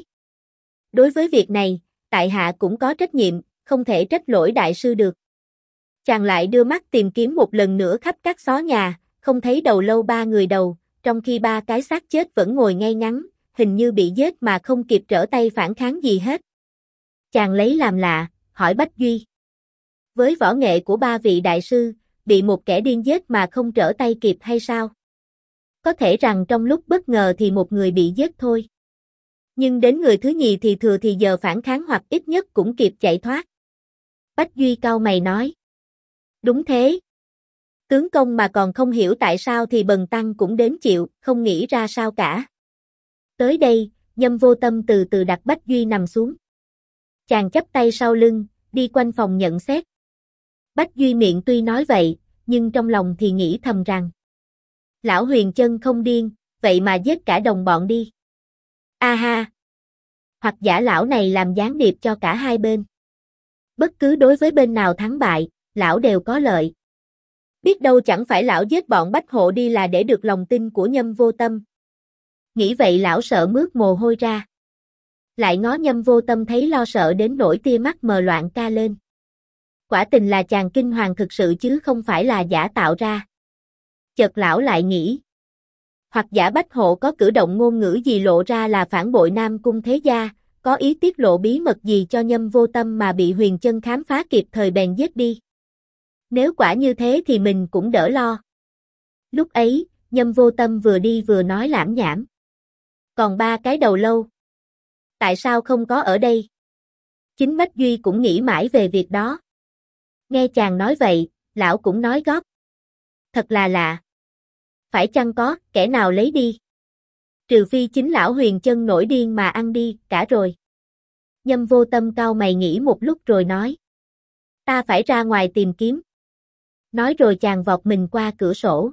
Đối với việc này, tại hạ cũng có trách nhiệm, không thể trách lỗi đại sư được. Chàng lại đưa mắt tìm kiếm một lần nữa khắp các xó nhà, không thấy đầu lâu ba người đầu, trong khi ba cái xác chết vẫn ngồi ngay ngắn, hình như bị giết mà không kịp trở tay phản kháng gì hết. Chàng lấy làm lạ, hỏi Bách Duy. Với võ nghệ của ba vị đại sư, bị một kẻ điên giết mà không trở tay kịp hay sao? Có thể rằng trong lúc bất ngờ thì một người bị giết thôi. Nhưng đến người thứ nhì thì thừa thì giờ phản kháng hoặc ít nhất cũng kịp chạy thoát. Bách Duy cau mày nói. Đúng thế. Tướng công mà còn không hiểu tại sao thì bần tăng cũng đến chịu, không nghĩ ra sao cả. Tới đây, Nhâm Vô Tâm từ từ đặt Bách Duy nằm xuống. Chàng chắp tay sau lưng, đi quanh phòng nhận xét. Bách Duy miệng tuy nói vậy, nhưng trong lòng thì nghĩ thầm rằng. Lão Huyền Chân không điên, vậy mà giết cả đồng bọn đi. A ha! Hoặc giả lão này làm gián điệp cho cả hai bên. Bất cứ đối với bên nào thắng bại, lão đều có lợi. Biết đâu chẳng phải lão giết bọn Bách hộ đi là để được lòng tin của Nhâm Vô Tâm. Nghĩ vậy lão sợ mướt mồ hôi ra. Lại ngó Nhâm Vô Tâm thấy lo sợ đến nỗi tia mắt mờ loạn ca lên. Quả tình là chàng kinh hoàng thực sự chứ không phải là giả tạo ra. Chợt lão lại nghĩ. Hoặc giả Bách Hộ có cử động ngôn ngữ gì lộ ra là phản bội Nam Cung thế gia, có ý tiết lộ bí mật gì cho Nhâm Vô Tâm mà bị Huyền Chân khám phá kịp thời bèn giết đi. Nếu quả như thế thì mình cũng đỡ lo. Lúc ấy, Nhâm Vô Tâm vừa đi vừa nói lảm nhảm. Còn 3 cái đầu lâu. Tại sao không có ở đây? Chính Bách Duy cũng nghĩ mãi về việc đó. Nghe chàng nói vậy, lão cũng nói góp. Thật là lạ. Phải chăng có kẻ nào lấy đi? Trừ phi chính lão Huyền Chân nổi điên mà ăn đi cả rồi. Nhâm Vô Tâm cau mày nghĩ một lúc rồi nói. Ta phải ra ngoài tìm kiếm. Nói rồi chàng vọt mình qua cửa sổ.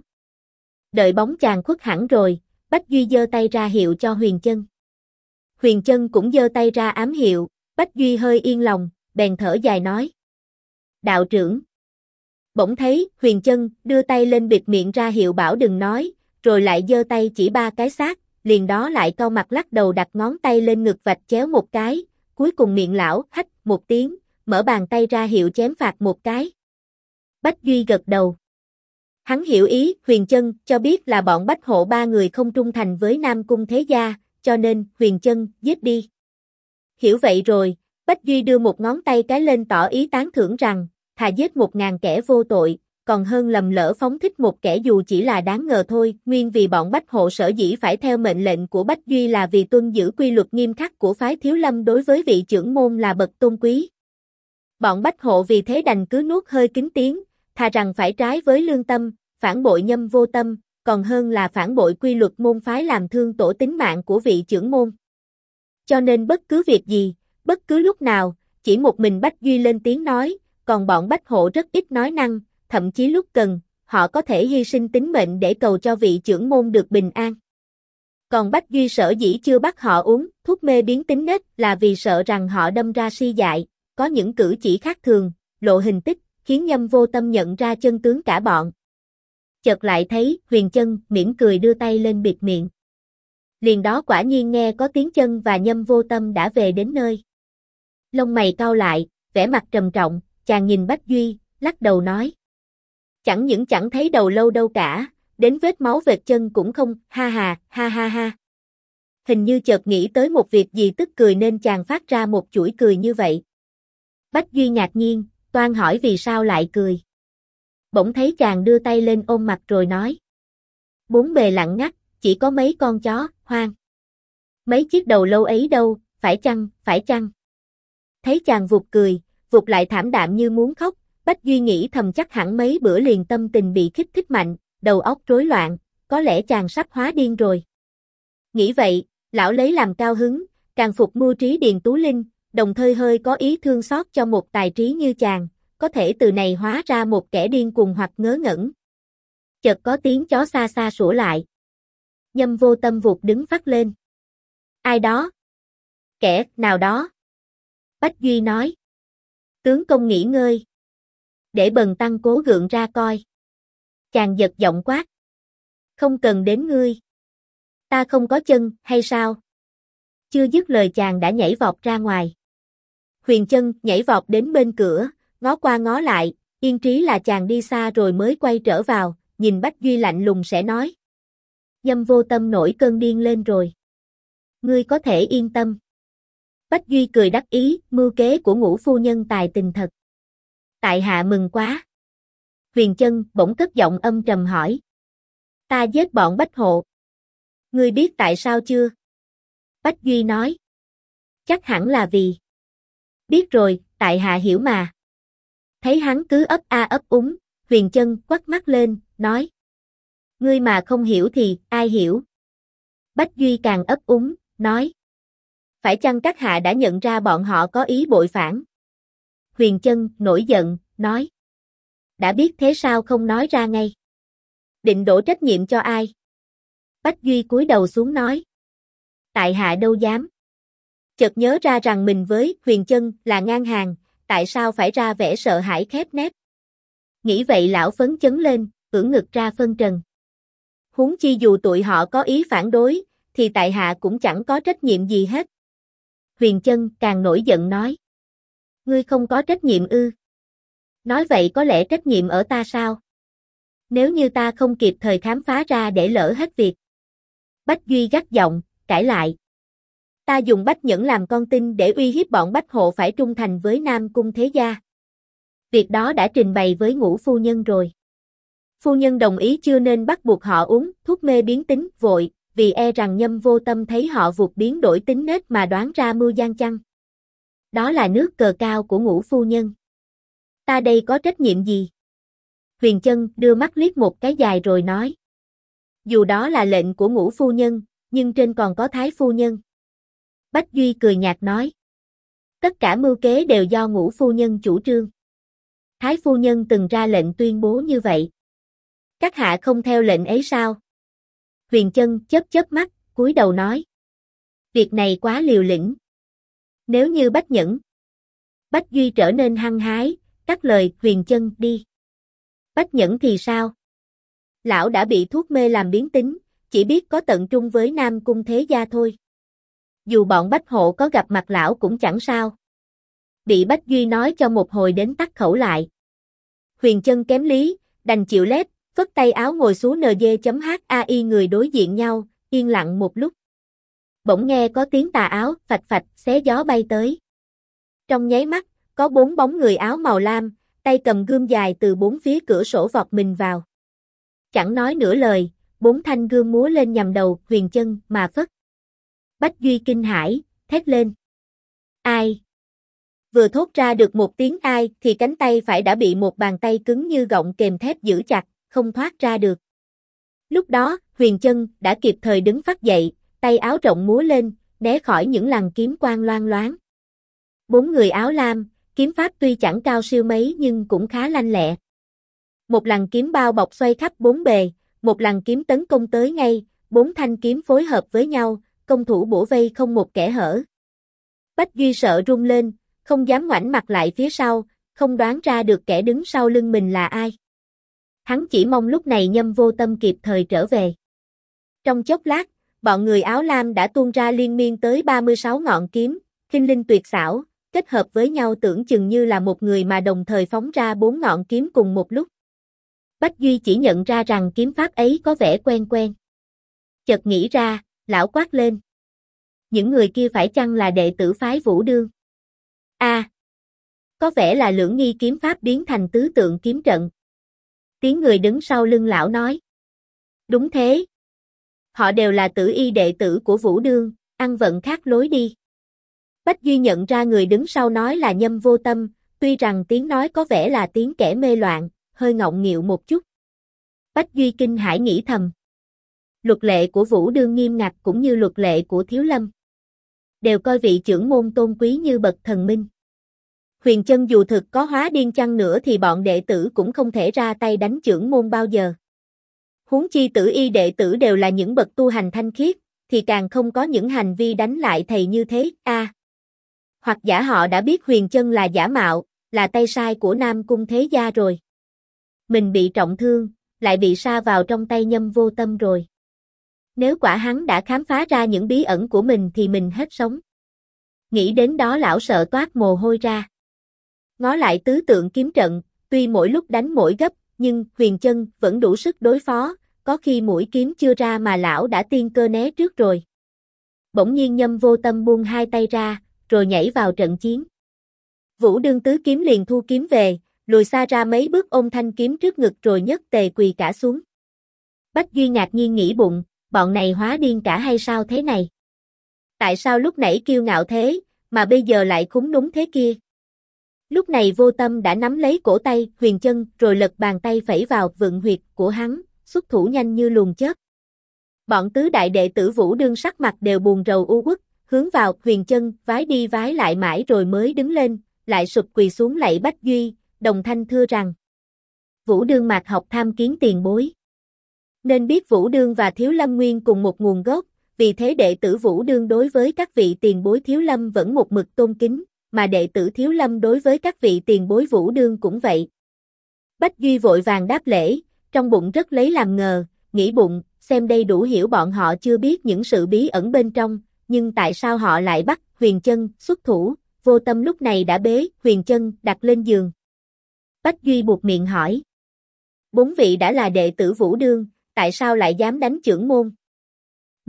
Đợi bóng chàng khuất hẳn rồi, Bách Duy giơ tay ra hiệu cho Huyền Chân. Huyền Chân cũng giơ tay ra ám hiệu, Bách Duy hơi yên lòng, bèn thở dài nói. Đạo trưởng. Bỗng thấy, Huyền Chân đưa tay lên bịt miệng ra hiệu bảo đừng nói, rồi lại giơ tay chỉ 3 cái xác, liền đó lại cau mặt lắc đầu đặt ngón tay lên ngực vạch chéo một cái, cuối cùng miệng lão hách một tiếng, mở bàn tay ra hiệu chém phạt một cái. Bách Duy gật đầu. Hắn hiểu ý, Huyền Chân cho biết là bọn Bách Hộ 3 người không trung thành với Nam Cung thế gia, cho nên Huyền Chân giết đi. Hiểu vậy rồi, Bách Duy đưa một ngón tay cái lên tỏ ý tán thưởng rằng, thà giết 1000 kẻ vô tội, còn hơn lầm lỡ phóng thích một kẻ dù chỉ là đáng ngờ thôi. Nguyên vì bọn Bách Hộ sở dĩ phải theo mệnh lệnh của Bách Duy là vì tuân giữ quy luật nghiêm khắc của phái Thiếu Lâm đối với vị trưởng môn là bậc tôn quý. Bọn Bách Hộ vì thế đành cứ nuốt hơi kín tiếng, thà rằng phải trái với lương tâm, phản bội Nhâm Vô Tâm, còn hơn là phản bội quy luật môn phái làm thương tổ tính mạng của vị trưởng môn. Cho nên bất cứ việc gì, bất cứ lúc nào, chỉ một mình Bách Duy lên tiếng nói, còn bọn Bách Hộ rất ít nói năng, thậm chí lúc cần, họ có thể hy sinh tính mệnh để cầu cho vị trưởng môn được bình an. Còn Bách Duy sở dĩ chưa bắt họ uống thuốc mê biến tính nết là vì sợ rằng họ đâm ra si dại, có những cử chỉ khác thường, lộ hình tích, khiến Nhâm Vô Tâm nhận ra chân tướng cả bọn. Chợt lại thấy Huyền Chân mỉm cười đưa tay lên bịt miệng. Liền đó quả nhiên nghe có tiếng chân và Nhâm Vô Tâm đã về đến nơi. Lông mày cau lại, vẻ mặt trầm trọng, chàng nhìn Bách Duy, lắc đầu nói. Chẳng những chẳng thấy đầu lâu đâu cả, đến vết máu vệt chân cũng không, ha ha, ha ha ha. Hình như chợt nghĩ tới một việc gì tức cười nên chàng phát ra một chuỗi cười như vậy. Bách Duy ngạc nhiên, toan hỏi vì sao lại cười. Bỗng thấy chàng đưa tay lên ôm mặt rồi nói. Bốn bề lặng ngắt, chỉ có mấy con chó, hoang. Mấy chiếc đầu lâu ấy đâu, phải chăng, phải chăng? Thấy chàng vụt cười, vụt lại thảm đạm như muốn khóc, Bách Duy nghĩ thầm chắc hẳn mấy bữa liền tâm tình bị kích thích mạnh, đầu óc rối loạn, có lẽ chàng sắp hóa điên rồi. Nghĩ vậy, lão lấy làm cao hứng, càng phục mưu trí Điền Tú Linh, đồng thời hơi có ý thương xót cho một tài trí như chàng, có thể từ này hóa ra một kẻ điên cuồng hoặc ngớ ngẩn. Chợt có tiếng chó xa xa sủa lại. Nhâm Vô Tâm vụt đứng phát lên. Ai đó? Kẻ nào đó? Bách Duy nói. Tướng công nghỉ ngơi. Để Bần tăng cố gượng ra coi. Chàng giật giọng quát. Không cần đến ngươi. Ta không có chân, hay sao? Chưa dứt lời chàng đã nhảy vọt ra ngoài. Huyền Chân nhảy vọt đến bên cửa, ngó qua ngó lại, yên trí là chàng đi xa rồi mới quay trở vào, nhìn Bách Duy lạnh lùng sẽ nói. Nhâm Vô Tâm nổi cơn điên lên rồi. Ngươi có thể yên tâm. Bách Duy cười đắc ý, mưu kế của Ngũ phu nhân tài tình thật. Tại hạ mừng quá. Huyền Chân bỗng cất giọng âm trầm hỏi. Ta giết bọn Bách Hộ. Ngươi biết tại sao chưa? Bách Duy nói. Chắc hẳn là vì. Biết rồi, tại hạ hiểu mà. Thấy hắn cứ ấp a ấp úng, Huyền Chân quắt mắt lên, nói. Ngươi mà không hiểu thì, ai hiểu? Bách Duy càng ấp úng, nói. Phải chăng các hạ đã nhận ra bọn họ có ý bội phản? Huyền Chân nổi giận, nói. Đã biết thế sao không nói ra ngay? Định đổ trách nhiệm cho ai? Bách Duy cúi đầu xuống nói. Tại hạ đâu dám. Chợt nhớ ra rằng mình với Huyền Chân là ngang hàng, tại sao phải ra vẻ sợ hãi khép nép? Nghĩ vậy lão phấn chấn lên, ưỡn ngực ra phân trần. Huống chi dù tụi họ có ý phản đối, thì tại hạ cũng chẳng có trách nhiệm gì hết. Huyền Chân càng nổi giận nói. Ngươi không có trách nhiệm ư? Nói vậy có lẽ trách nhiệm ở ta sao? Nếu như ta không kịp thời khám phá ra để lỡ hết việc. Bách Duy gắt giọng, cãi lại. Ta dùng Bách Nhẫn làm con tin để uy hiếp bọn Bách Hộ phải trung thành với Nam Cung Thế Gia. Việc đó đã trình bày với Ngũ phu nhân rồi. Phu nhân đồng ý chưa nên bắt buộc họ uống thuốc mê biến tính vội, vì e rằng Nhâm Vô Tâm thấy họ vụt biến đổi tính nết mà đoán ra mưu gian chăng. Đó là nước cờ cao của Ngũ phu nhân. Ta đây có trách nhiệm gì? Huyền Chân đưa mắt liếc một cái dài rồi nói. Dù đó là lệnh của Ngũ phu nhân, nhưng trên còn có Thái phu nhân. Bách Duy cười nhạt nói. Tất cả mưu kế đều do Ngũ phu nhân chủ trương. Thái phu nhân từng ra lệnh tuyên bố như vậy. Các hạ không theo lệnh ấy sao? Huyền Chân chớp chớp mắt, cúi đầu nói. Việc này quá liều lĩnh. Nếu như Bách Nhẫn. Bách Duy trở nên hăng hái, cắt lời Huyền Chân đi. Bách Nhẫn thì sao? Lão đã bị thuốc mê làm biến tính, chỉ biết có tận trung với Nam Cung Thế Gia thôi. Dù bọn Bách Hộ có gặp mặt lão cũng chẳng sao. Bị Bách Duy nói cho một hồi đến tắt khẩu lại. Huyền Chân kém lý, đành chịu lết, phất tay áo ngồi xuống NG.HAI người đối diện nhau, yên lặng một lúc. Bỗng nghe có tiếng tà áo phạch phạch xé gió bay tới. Trong nháy mắt, có 4 bóng người áo màu lam, tay cầm gươm dài từ 4 phía cửa sổ vọt mình vào. Chẳng nói nửa lời, 4 thanh gươm múa lên nhằm đầu Huyền Chân mà phất. Bách Duy kinh hãi, thét lên. Ai? Vừa thốt ra được một tiếng ai thì cánh tay phải đã bị một bàn tay cứng như gọng kềm thép giữ chặt, không thoát ra được. Lúc đó, Huyền Chân đã kịp thời đứng phắt dậy, tay áo rộng múa lên, né khỏi những lằn kiếm quang loang loáng. 4 người áo lam, kiếm pháp tuy chẳng cao siêu mấy nhưng cũng khá lanh lẹ. Một lằn kiếm bao bọc xoay khắp 4 bề, một lằn kiếm tấn công tới ngay, 4 thanh kiếm phối hợp với nhau, công thủ bổ vây không một kẽ hở. Bách Duy sợ run lên, không dám ngoảnh mặt lại phía sau, không đoán ra được kẻ đứng sau lưng mình là ai. Hắn chỉ mong lúc này Nhâm Vô Tâm kịp thời trở về. Trong chốc lát, bọn người áo lam đã tuôn ra liên miên tới 36 ngọn kiếm, khinh linh tuyệt xảo, kết hợp với nhau tưởng chừng như là một người mà đồng thời phóng ra 4 ngọn kiếm cùng một lúc. Bách Duy chỉ nhận ra rằng kiếm pháp ấy có vẻ quen quen. Chợt nghĩ ra, lão quát lên. Những người kia phải chăng là đệ tử phái Vũ Đương? Có vẻ là Lưỡng Nghi kiếm pháp biến thành tứ tượng kiếm trận. Tiếng người đứng sau lưng lão nói. Đúng thế. Họ đều là tử y đệ tử của Vũ Đương, ăn vận khác lối đi. Bách Duy nhận ra người đứng sau nói là Nhâm Vô Tâm, tuy rằng tiếng nói có vẻ là tiếng kẻ mê loạn, hơi ngọng nghịu một chút. Bách Duy kinh hãi nghĩ thầm. Luật lệ của Vũ Đương nghiêm ngặt cũng như luật lệ của Thiếu Lâm. Đều coi vị trưởng môn tôn quý như bậc thần minh. Huyền Chân dù thực có hóa điên chăng nữa thì bọn đệ tử cũng không thể ra tay đánh trưởng môn bao giờ. Huống chi tử y đệ tử đều là những bậc tu hành thanh khiết, thì càng không có những hành vi đánh lại thầy như thế. Hoặc giả họ đã biết Huyền Chân là giả mạo, là tay sai của Nam Cung Thế Gia rồi. Mình bị trọng thương, lại bị sa vào trong tay Nhâm Vô Tâm rồi. Nếu quả hắn đã khám phá ra những bí ẩn của mình thì mình hết sống. Nghĩ đến đó lão sợ toát mồ hôi ra. Ngó lại tứ tượng kiếm trận, tuy mỗi lúc đánh mỗi gấp, nhưng Huyền Chân vẫn đủ sức đối phó, có khi mũi kiếm chưa ra mà lão đã tiên cơ né trước rồi. Bỗng nhiên Nhâm Vô Tâm buông hai tay ra, rồi nhảy vào trận chiến. Vũ Đương tứ kiếm liền thu kiếm về, lùi xa ra mấy bước ôm thanh kiếm trước ngực rồi nhất tề quỳ cả xuống. Bách Duy ngạc nhiên nghĩ bụng, bọn này hóa điên cả hay sao thế này? Tại sao lúc nãy kiêu ngạo thế, mà bây giờ lại khúng núng thế kia? Lúc này Vô Tâm đã nắm lấy cổ tay Huyền Chân rồi lật bàn tay phẩy vào vượng huyệt của hắn, xuất thủ nhanh như luồng chớp. Bọn tứ đại đệ tử Vũ Đương sắc mặt đều buồn rầu u uất, hướng vào Huyền Chân vái đi vái lại mãi rồi mới đứng lên, lại sụp quỳ xuống lạy Bách Duy, đồng thanh thưa rằng: Vũ Đương mạt học tham kiến tiền bối. Nên biết Vũ Đương và Thiếu Lâm nguyên cùng một nguồn gốc, vì thế đệ tử Vũ Đương đối với các vị tiền bối Thiếu Lâm vẫn một mực tôn kính, mà đệ tử Thiếu Lâm đối với các vị tiền bối Vũ Đương cũng vậy. Bách Duy vội vàng đáp lễ, trong bụng rất lấy làm ngờ, nghĩ bụng, xem đây đủ hiểu bọn họ chưa biết những sự bí ẩn bên trong, nhưng tại sao họ lại bắt Huyền Chân xuất thủ? Vô Tâm lúc này đã bế Huyền Chân đặt lên giường. Bách Duy buột miệng hỏi: 4 vị đã là đệ tử Vũ Đương, tại sao lại dám đánh trưởng môn?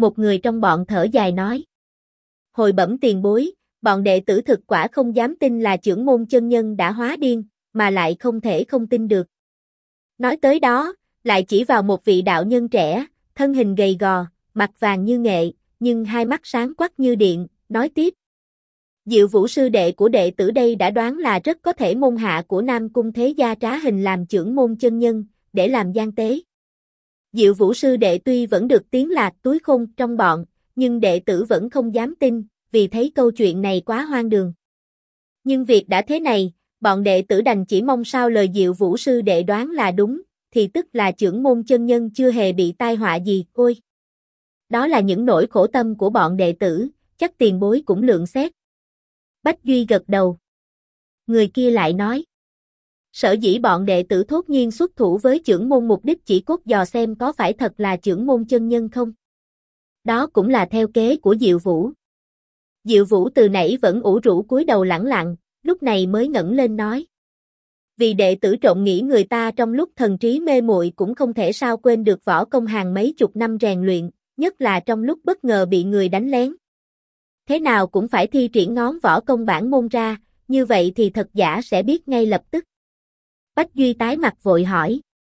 một người trong bọn thở dài nói. Hồi bẩm tiền bối, bọn đệ tử thực quả không dám tin là trưởng môn chân nhân đã hóa điên, mà lại không thể không tin được. Nói tới đó, lại chỉ vào một vị đạo nhân trẻ, thân hình gầy gò, mặt vàng như nghệ, nhưng hai mắt sáng quắc như điện, nói tiếp. Diệu Vũ sư đệ của đệ tử đây đã đoán là rất có thể môn hạ của Nam Cung Thế Gia trá hình làm trưởng môn chân nhân, để làm gian tế. Diệu Vũ sư đệ tuy vẫn được tiếng là túi khôn trong bọn, nhưng đệ tử vẫn không dám tin, vì thấy câu chuyện này quá hoang đường. Nhưng việc đã thế này, bọn đệ tử đành chỉ mong sao lời Diệu Vũ sư đệ đoán là đúng, thì tức là trưởng môn chân nhân chưa hề bị tai họa gì, ôi. Đó là những nỗi khổ tâm của bọn đệ tử, chắc tiền bối cũng lượng xét. Bách Duy gật đầu. Người kia lại nói. Sở dĩ bọn đệ tử thốt nhiên xuất thủ với trưởng môn mục đích chỉ cốt dò xem có phải thật là trưởng môn chân nhân không. Đó cũng là theo kế của Diệu Vũ. Diệu Vũ từ nãy vẫn ủ rũ cúi đầu lẳng lặng, lúc này mới ngẩng lên nói. Vì đệ tử trộm nghĩ người ta trong lúc thần trí mê muội cũng không thể sao quên được võ công hàng mấy chục năm rèn luyện, nhất là trong lúc bất ngờ bị người đánh lén. Thế nào cũng phải thi triển ngón võ công bản môn ra, như vậy thì thật giả sẽ biết ngay lập tức. Bách Duy tái mặt vội hỏi.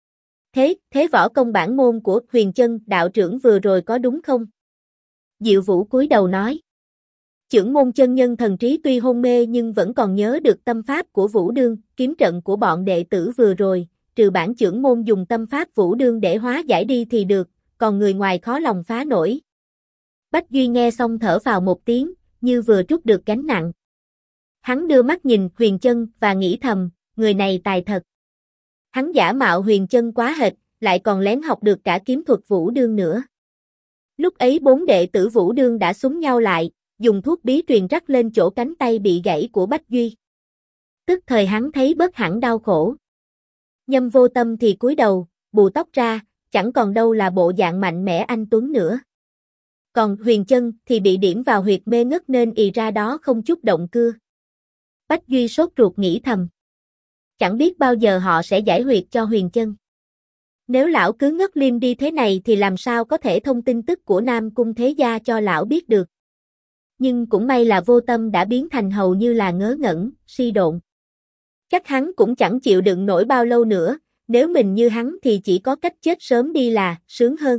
Thế võ công bản môn của Huyền Chân đạo trưởng vừa rồi có đúng không? Diệu Vũ cúi đầu nói. Chưởng môn chân nhân thần trí tuy hôn mê nhưng vẫn còn nhớ được tâm pháp của Vũ Đương, kiếm trận của bọn đệ tử vừa rồi, trừ bản chưởng môn dùng tâm pháp Vũ Đương để hóa giải đi thì được, còn người ngoài khó lòng phá nổi. Bách Duy nghe xong thở vào một tiếng, như vừa trút được gánh nặng. Hắn đưa mắt nhìn Huyền Chân và nghĩ thầm, người này tài thật. Hắn giả mạo Huyền Chân quá hệt, lại còn lén học được cả kiếm thuật Vũ Đương nữa. Lúc ấy 4 đệ tử Vũ Đương đã xúm nhau lại, dùng thuốc bí truyền rắc lên chỗ cánh tay bị gãy của Bách Duy. Tức thời hắn thấy bớt hẳn đau khổ. Nhâm Vô Tâm thì cúi đầu, bù tóc ra, chẳng còn đâu là bộ dạng mạnh mẽ anh tuấn nữa. Còn Huyền Chân thì bị điểm vào huyệt mê ngất nên ì ra đó không chút động cưa. Bách Duy sốt ruột nghĩ thầm. Chẳng biết bao giờ họ sẽ giải huyệt cho Huyền Chân. Nếu lão cứ ngất lim đi thế này thì làm sao có thể thông tin tức của Nam Cung Thế Gia cho lão biết được. Nhưng cũng may là Vô Tâm đã biến thành hầu như là ngớ ngẩn, si độn. Chắc hắn cũng chẳng chịu đựng nổi bao lâu nữa, nếu mình như hắn thì chỉ có cách chết sớm đi là sướng hơn.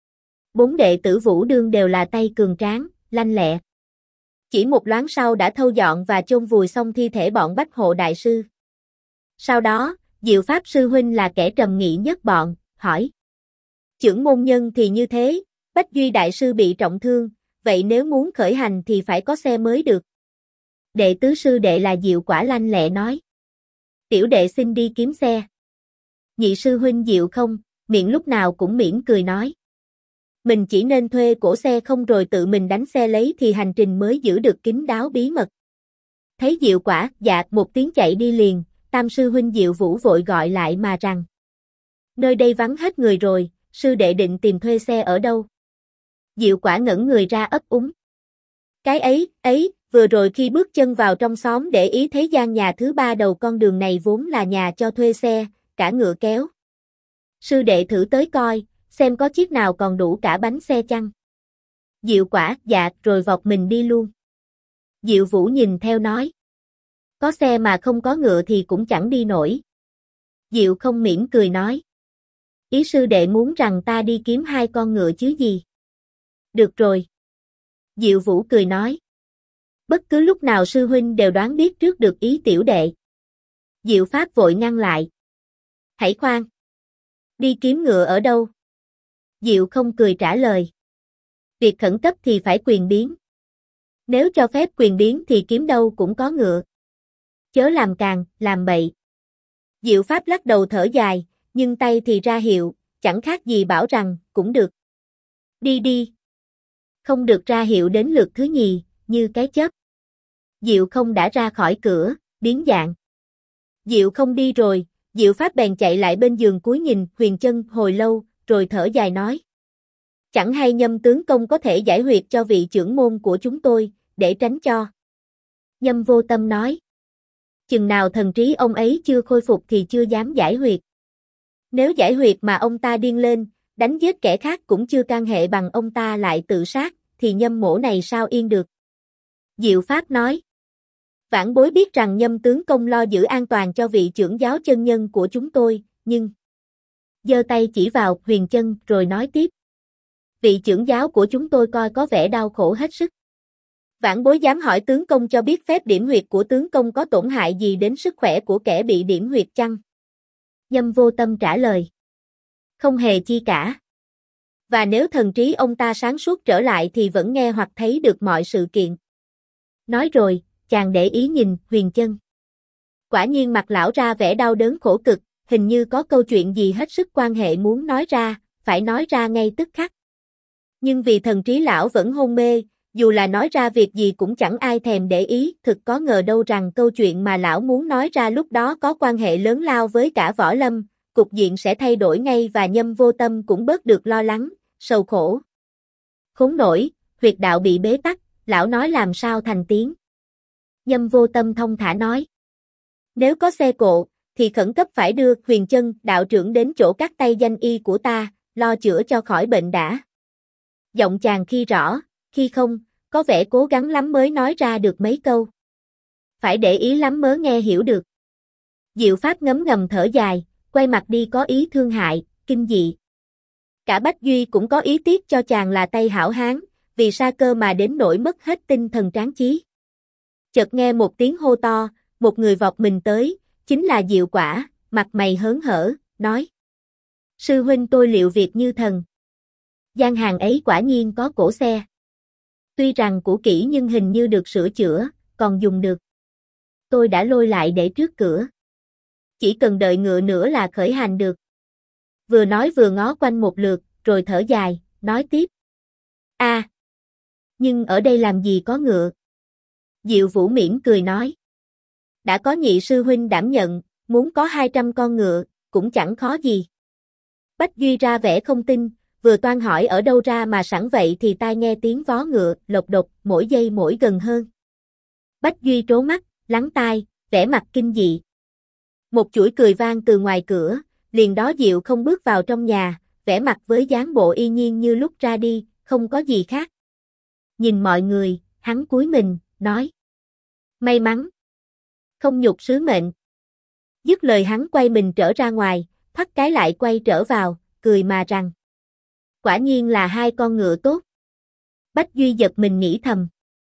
4 đệ tử Vũ Đương đều là tay cường tráng, lanh lẹ. Chỉ một loáng sau đã thâu dọn và chôn vùi xong thi thể bọn Bách Hộ đại sư. Sau đó, Diệu Pháp sư huynh là kẻ trầm nghị nhất bọn, hỏi. Chưởng môn nhân thì như thế, Bách Duy đại sư bị trọng thương, vậy nếu muốn khởi hành thì phải có xe mới được. Đệ tứ sư đệ là Diệu Quả lanh lẹ nói. Tiểu đệ xin đi kiếm xe. Nhị sư huynh Diệu không, miệng lúc nào cũng mỉm cười nói. Mình chỉ nên thuê cổ xe không rồi tự mình đánh xe lấy thì hành trình mới giữ được kín đáo bí mật. Thấy Diệu Quả, dạ một tiếng chạy đi liền, tam sư huynh Diệu Vũ vội gọi lại mà rằng. Nơi đây vắng hết người rồi, sư đệ định tìm thuê xe ở đâu? Diệu Quả ngẩn người ra ấp úng. Cái ấy, vừa rồi khi bước chân vào trong xóm để ý thấy gian nhà thứ 3 đầu con đường này vốn là nhà cho thuê xe, cả ngựa kéo. Sư đệ thử tới coi, xem có chiếc nào còn đủ cả bánh xe chăng? Diệu Quả, dạ, rồi vọt mình đi luôn. Diệu Vũ nhìn theo nói. Có xe mà không có ngựa thì cũng chẳng đi nổi. Diệu không mỉm cười nói. Ý sư đệ muốn rằng ta đi kiếm 2 con ngựa chứ gì? Được rồi. Diệu Vũ cười nói. Bất cứ lúc nào sư huynh đều đoán biết trước được ý tiểu đệ. Diệu Pháp vội ngăn lại. Hãy khoan. Đi kiếm ngựa ở đâu? Diệu không cười trả lời. Việc khẩn cấp thì phải quyền biến. Nếu cho phép quyền biến thì kiếm đâu cũng có ngựa. Chớ làm càn, làm bậy. Diệu Pháp lắc đầu thở dài, nhưng tay thì ra hiệu, chẳng khác gì bảo rằng, cũng được. Đi đi. Không được ra hiệu đến lượt thứ nhì, như cái chớp. Diệu không đã ra khỏi cửa, biến dạng. Diệu không đi rồi, Diệu Pháp bèn chạy lại bên giường cúi nhìn Huyền Chân hồi lâu, rồi thở dài nói. Chẳng hay Nhâm tướng công có thể giải huyệt cho vị trưởng môn của chúng tôi, để tránh cho. Nhâm Vô Tâm nói. Chừng nào thần trí ông ấy chưa khôi phục thì chưa dám giải huyệt. Nếu giải huyệt mà ông ta điên lên, đánh giết kẻ khác cũng chưa can hệ bằng ông ta lại tự sát, thì Nhâm mỗ này sao yên được. Diệu Pháp nói. Vãn bối biết rằng Nhâm tướng công lo giữ an toàn cho vị trưởng giáo chân nhân của chúng tôi, nhưng... giơ tay chỉ vào Huyền Chân rồi nói tiếp. Vị trưởng giáo của chúng tôi coi có vẻ đau khổ hết sức. Vãn bối dám hỏi tướng công cho biết phép điểm huyệt của tướng công có tổn hại gì đến sức khỏe của kẻ bị điểm huyệt chăng? Nhâm Vô Tâm trả lời. Không hề chi cả. Và nếu thần trí ông ta sáng suốt trở lại thì vẫn nghe hoặc thấy được mọi sự kiện. Nói rồi, chàng để ý nhìn Huyền Chân. Quả nhiên mặt lão ra vẻ đau đớn khổ cực, hình như có câu chuyện gì hết sức quan hệ muốn nói ra, phải nói ra ngay tức khắc. Nhưng vì thần trí lão vẫn hôn mê, dù là nói ra việc gì cũng chẳng ai thèm để ý, thực có ngờ đâu rằng câu chuyện mà lão muốn nói ra lúc đó có quan hệ lớn lao với cả Võ Lâm, cục diện sẽ thay đổi ngay và Nhâm Vô Tâm cũng bớt được lo lắng, sầu khổ. Khốn nổi, huyệt đạo bị bế tắc, lão nói làm sao thành tiếng. Nhâm Vô Tâm thông thả nói. Nếu có xe cộ, thì khẩn cấp phải đưa Huyền Chân đạo trưởng đến chỗ cắt tay danh y của ta, lo chữa cho khỏi bệnh đã. Giọng chàng khi rõ, khi không, có vẻ cố gắng lắm mới nói ra được mấy câu. Phải để ý lắm mới nghe hiểu được. Diệu Pháp ngấm ngầm thở dài, quay mặt đi có ý thương hại, kinh dị. Cả Bách Duy cũng có ý tiếc cho chàng là tay hảo hán, vì sa cơ mà đến nỗi mất hết tinh thần tráng trí. Chợt nghe một tiếng hô to, một người vọt mình tới, chính là Diệu Quả, mặt mày hớn hở, nói. Sư huynh tôi liệu việc như thần. Gian hàng ấy quả nhiên có cổ xe. Tuy rằng cũ kỹ nhưng hình như được sửa chữa, còn dùng được. Tôi đã lôi lại để trước cửa. Chỉ cần đợi ngựa nữa là khởi hành được. Vừa nói vừa ngó quanh một lượt, rồi thở dài, nói tiếp. Nhưng ở đây làm gì có ngựa? Diệu Vũ mỉm cười nói. Đã có nhị sư huynh đảm nhận, muốn có 200 con ngựa, cũng chẳng khó gì. Bách Duy ra vẻ không tin, vừa toan hỏi ở đâu ra mà sẵn vậy thì tai nghe tiếng vó ngựa, lộc độc, mỗi giây mỗi gần hơn. Bách Duy trố mắt, lắng tai, vẻ mặt kinh dị. Một chuỗi cười vang từ ngoài cửa, liền đó Diệu không bước vào trong nhà, vẻ mặt với dáng bộ y nhiên như lúc ra đi, không có gì khác. Nhìn mọi người, hắn cúi mình, nói. May mắn. Không nhục sứ mệnh. Dứt lời hắn quay mình trở ra ngoài, thoắt cái lại quay trở vào, cười mà rằng. Quả nhiên là 2 con ngựa tốt. Bách Duy giật mình nghĩ thầm.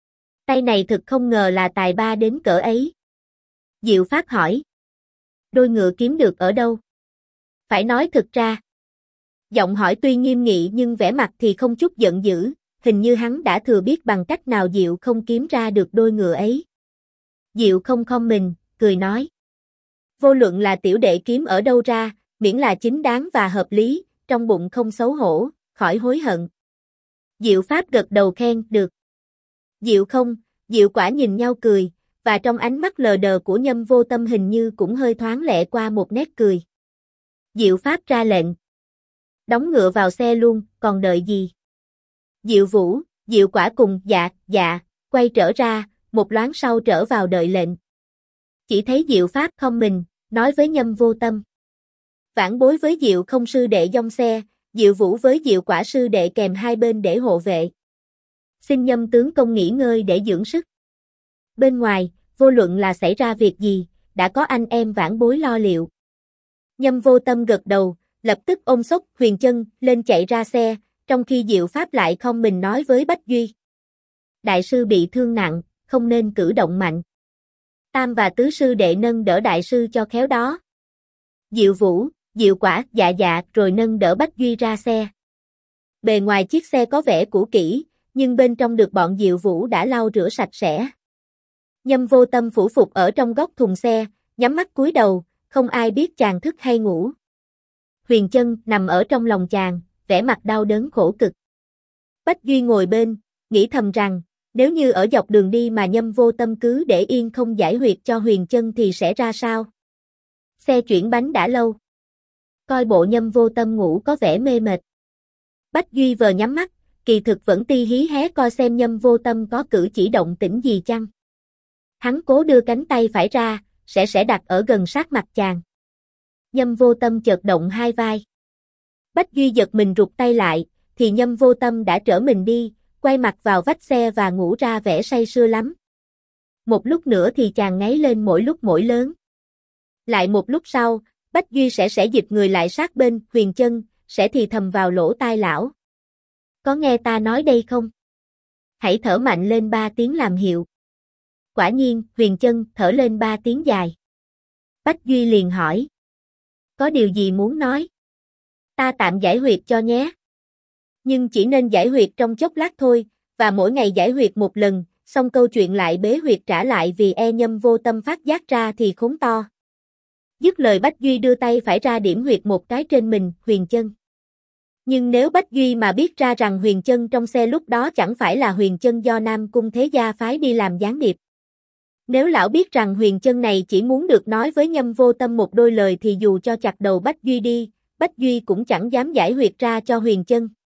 Tay này thực không ngờ là tài ba đến cỡ ấy. Diệu Pháp hỏi. Đôi ngựa kiếm được ở đâu? Phải nói thực ra. Giọng hỏi tuy nghiêm nghị nhưng vẻ mặt thì không chút giận dữ, hình như hắn đã thừa biết bằng cách nào Diệu không kiếm ra được đôi ngựa ấy. Diệu không khom mình, cười nói. Vô luận là tiểu đệ kiếm ở đâu ra, miễn là chính đáng và hợp lý, trong bụng không xấu hổ, khỏi hối hận. Diệu Pháp gật đầu khen, được. Diệu không, Diệu Quả nhìn nhau cười, và trong ánh mắt lờ đờ của Nhâm Vô Tâm hình như cũng hơi thoáng lẹ qua một nét cười. Diệu Pháp ra lệnh. Đóng ngựa vào xe luôn, còn đợi gì? Diệu Vũ, Diệu Quả cùng dạ, quay trở ra, một loáng sau trở vào đợi lệnh. Chỉ thấy Diệu Pháp không mình, nói với Nhâm Vô Tâm. Vãn bối với Diệu không sư đệ dông xe, Diệu Vũ với Diệu Quả sư đệ kèm hai bên để hộ vệ. Xin Nhâm tướng công nghỉ ngơi để dưỡng sức. Bên ngoài, vô luận là xảy ra việc gì, đã có anh em vãn bối lo liệu. Nhâm Vô Tâm gật đầu, lập tức ôm xốc Huyền Chân lên chạy ra xe, trong khi Diệu Pháp lại không mình nói với Bách Duy. Đại sư bị thương nặng, không nên cử động mạnh. Tam và tứ sư đệ nâng đỡ đại sư cho khéo đó. Diệu Vũ, Diệu Quả, dạ rồi nâng đỡ Bách Duy ra xe. Bề ngoài chiếc xe có vẻ cũ kỹ, nhưng bên trong được bọn Diệu Vũ đã lau rửa sạch sẽ. Nhâm Vô Tâm phủ phục ở trong góc thùng xe, nhắm mắt cúi đầu, không ai biết chàng thức hay ngủ. Huyền Chân nằm ở trong lòng chàng, vẻ mặt đau đớn khổ cực. Bách Duy ngồi bên, nghĩ thầm rằng, nếu như ở dọc đường đi mà Nhâm Vô Tâm cứ để yên không giải huyệt cho Huyền Chân thì sẽ ra sao? Xe chuyển bánh đã lâu. Coi bộ Nhâm Vô Tâm ngủ có vẻ mê mệt. Bách Duy vờ nhắm mắt, kỳ thực vẫn ti hí hé coi xem Nhâm Vô Tâm có cử chỉ động tĩnh gì chăng. Hắn cố đưa cánh tay phải ra, sẽ đặt ở gần sát mặt chàng. Nhâm Vô Tâm chợt động hai vai. Bách Duy giật mình rụt tay lại, thì Nhâm Vô Tâm đã trở mình đi, quay mặt vào vách xe và ngủ ra vẻ say sưa lắm. Một lúc nữa thì chàng ngáy lên mỗi lúc mỗi lớn. Lại một lúc sau, Bách Duy sẽ dịch người lại sát bên Huyền Chân, sẽ thì thầm vào lỗ tai lão. Có nghe ta nói đây không? Hãy thở mạnh lên 3 tiếng làm hiệu. Quả nhiên, Huyền Chân thở lên 3 tiếng dài. Bách Duy liền hỏi. Có điều gì muốn nói? Ta tạm giải huyệt cho nhé. Nhưng chỉ nên giải huyệt trong chốc lát thôi, và mỗi ngày giải huyệt một lần, xong câu chuyện lại bế huyệt trả lại vì Nhâm Vô Tâm phát giác ra thì khốn to. Dứt lời Bách Duy đưa tay phải ra điểm huyệt một cái trên mình, Huyền Chân. Nhưng nếu Bách Duy mà biết ra rằng Huyền Chân trong xe lúc đó chẳng phải là Huyền Chân do Nam Cung Thế Gia phái đi làm gián điệp. Nếu lão biết rằng Huyền Chân này chỉ muốn được nói với Nhâm Vô Tâm một đôi lời thì dù cho chặt đầu Bách Duy đi, Bách Duy cũng chẳng dám giải huyệt ra cho Huyền Chân.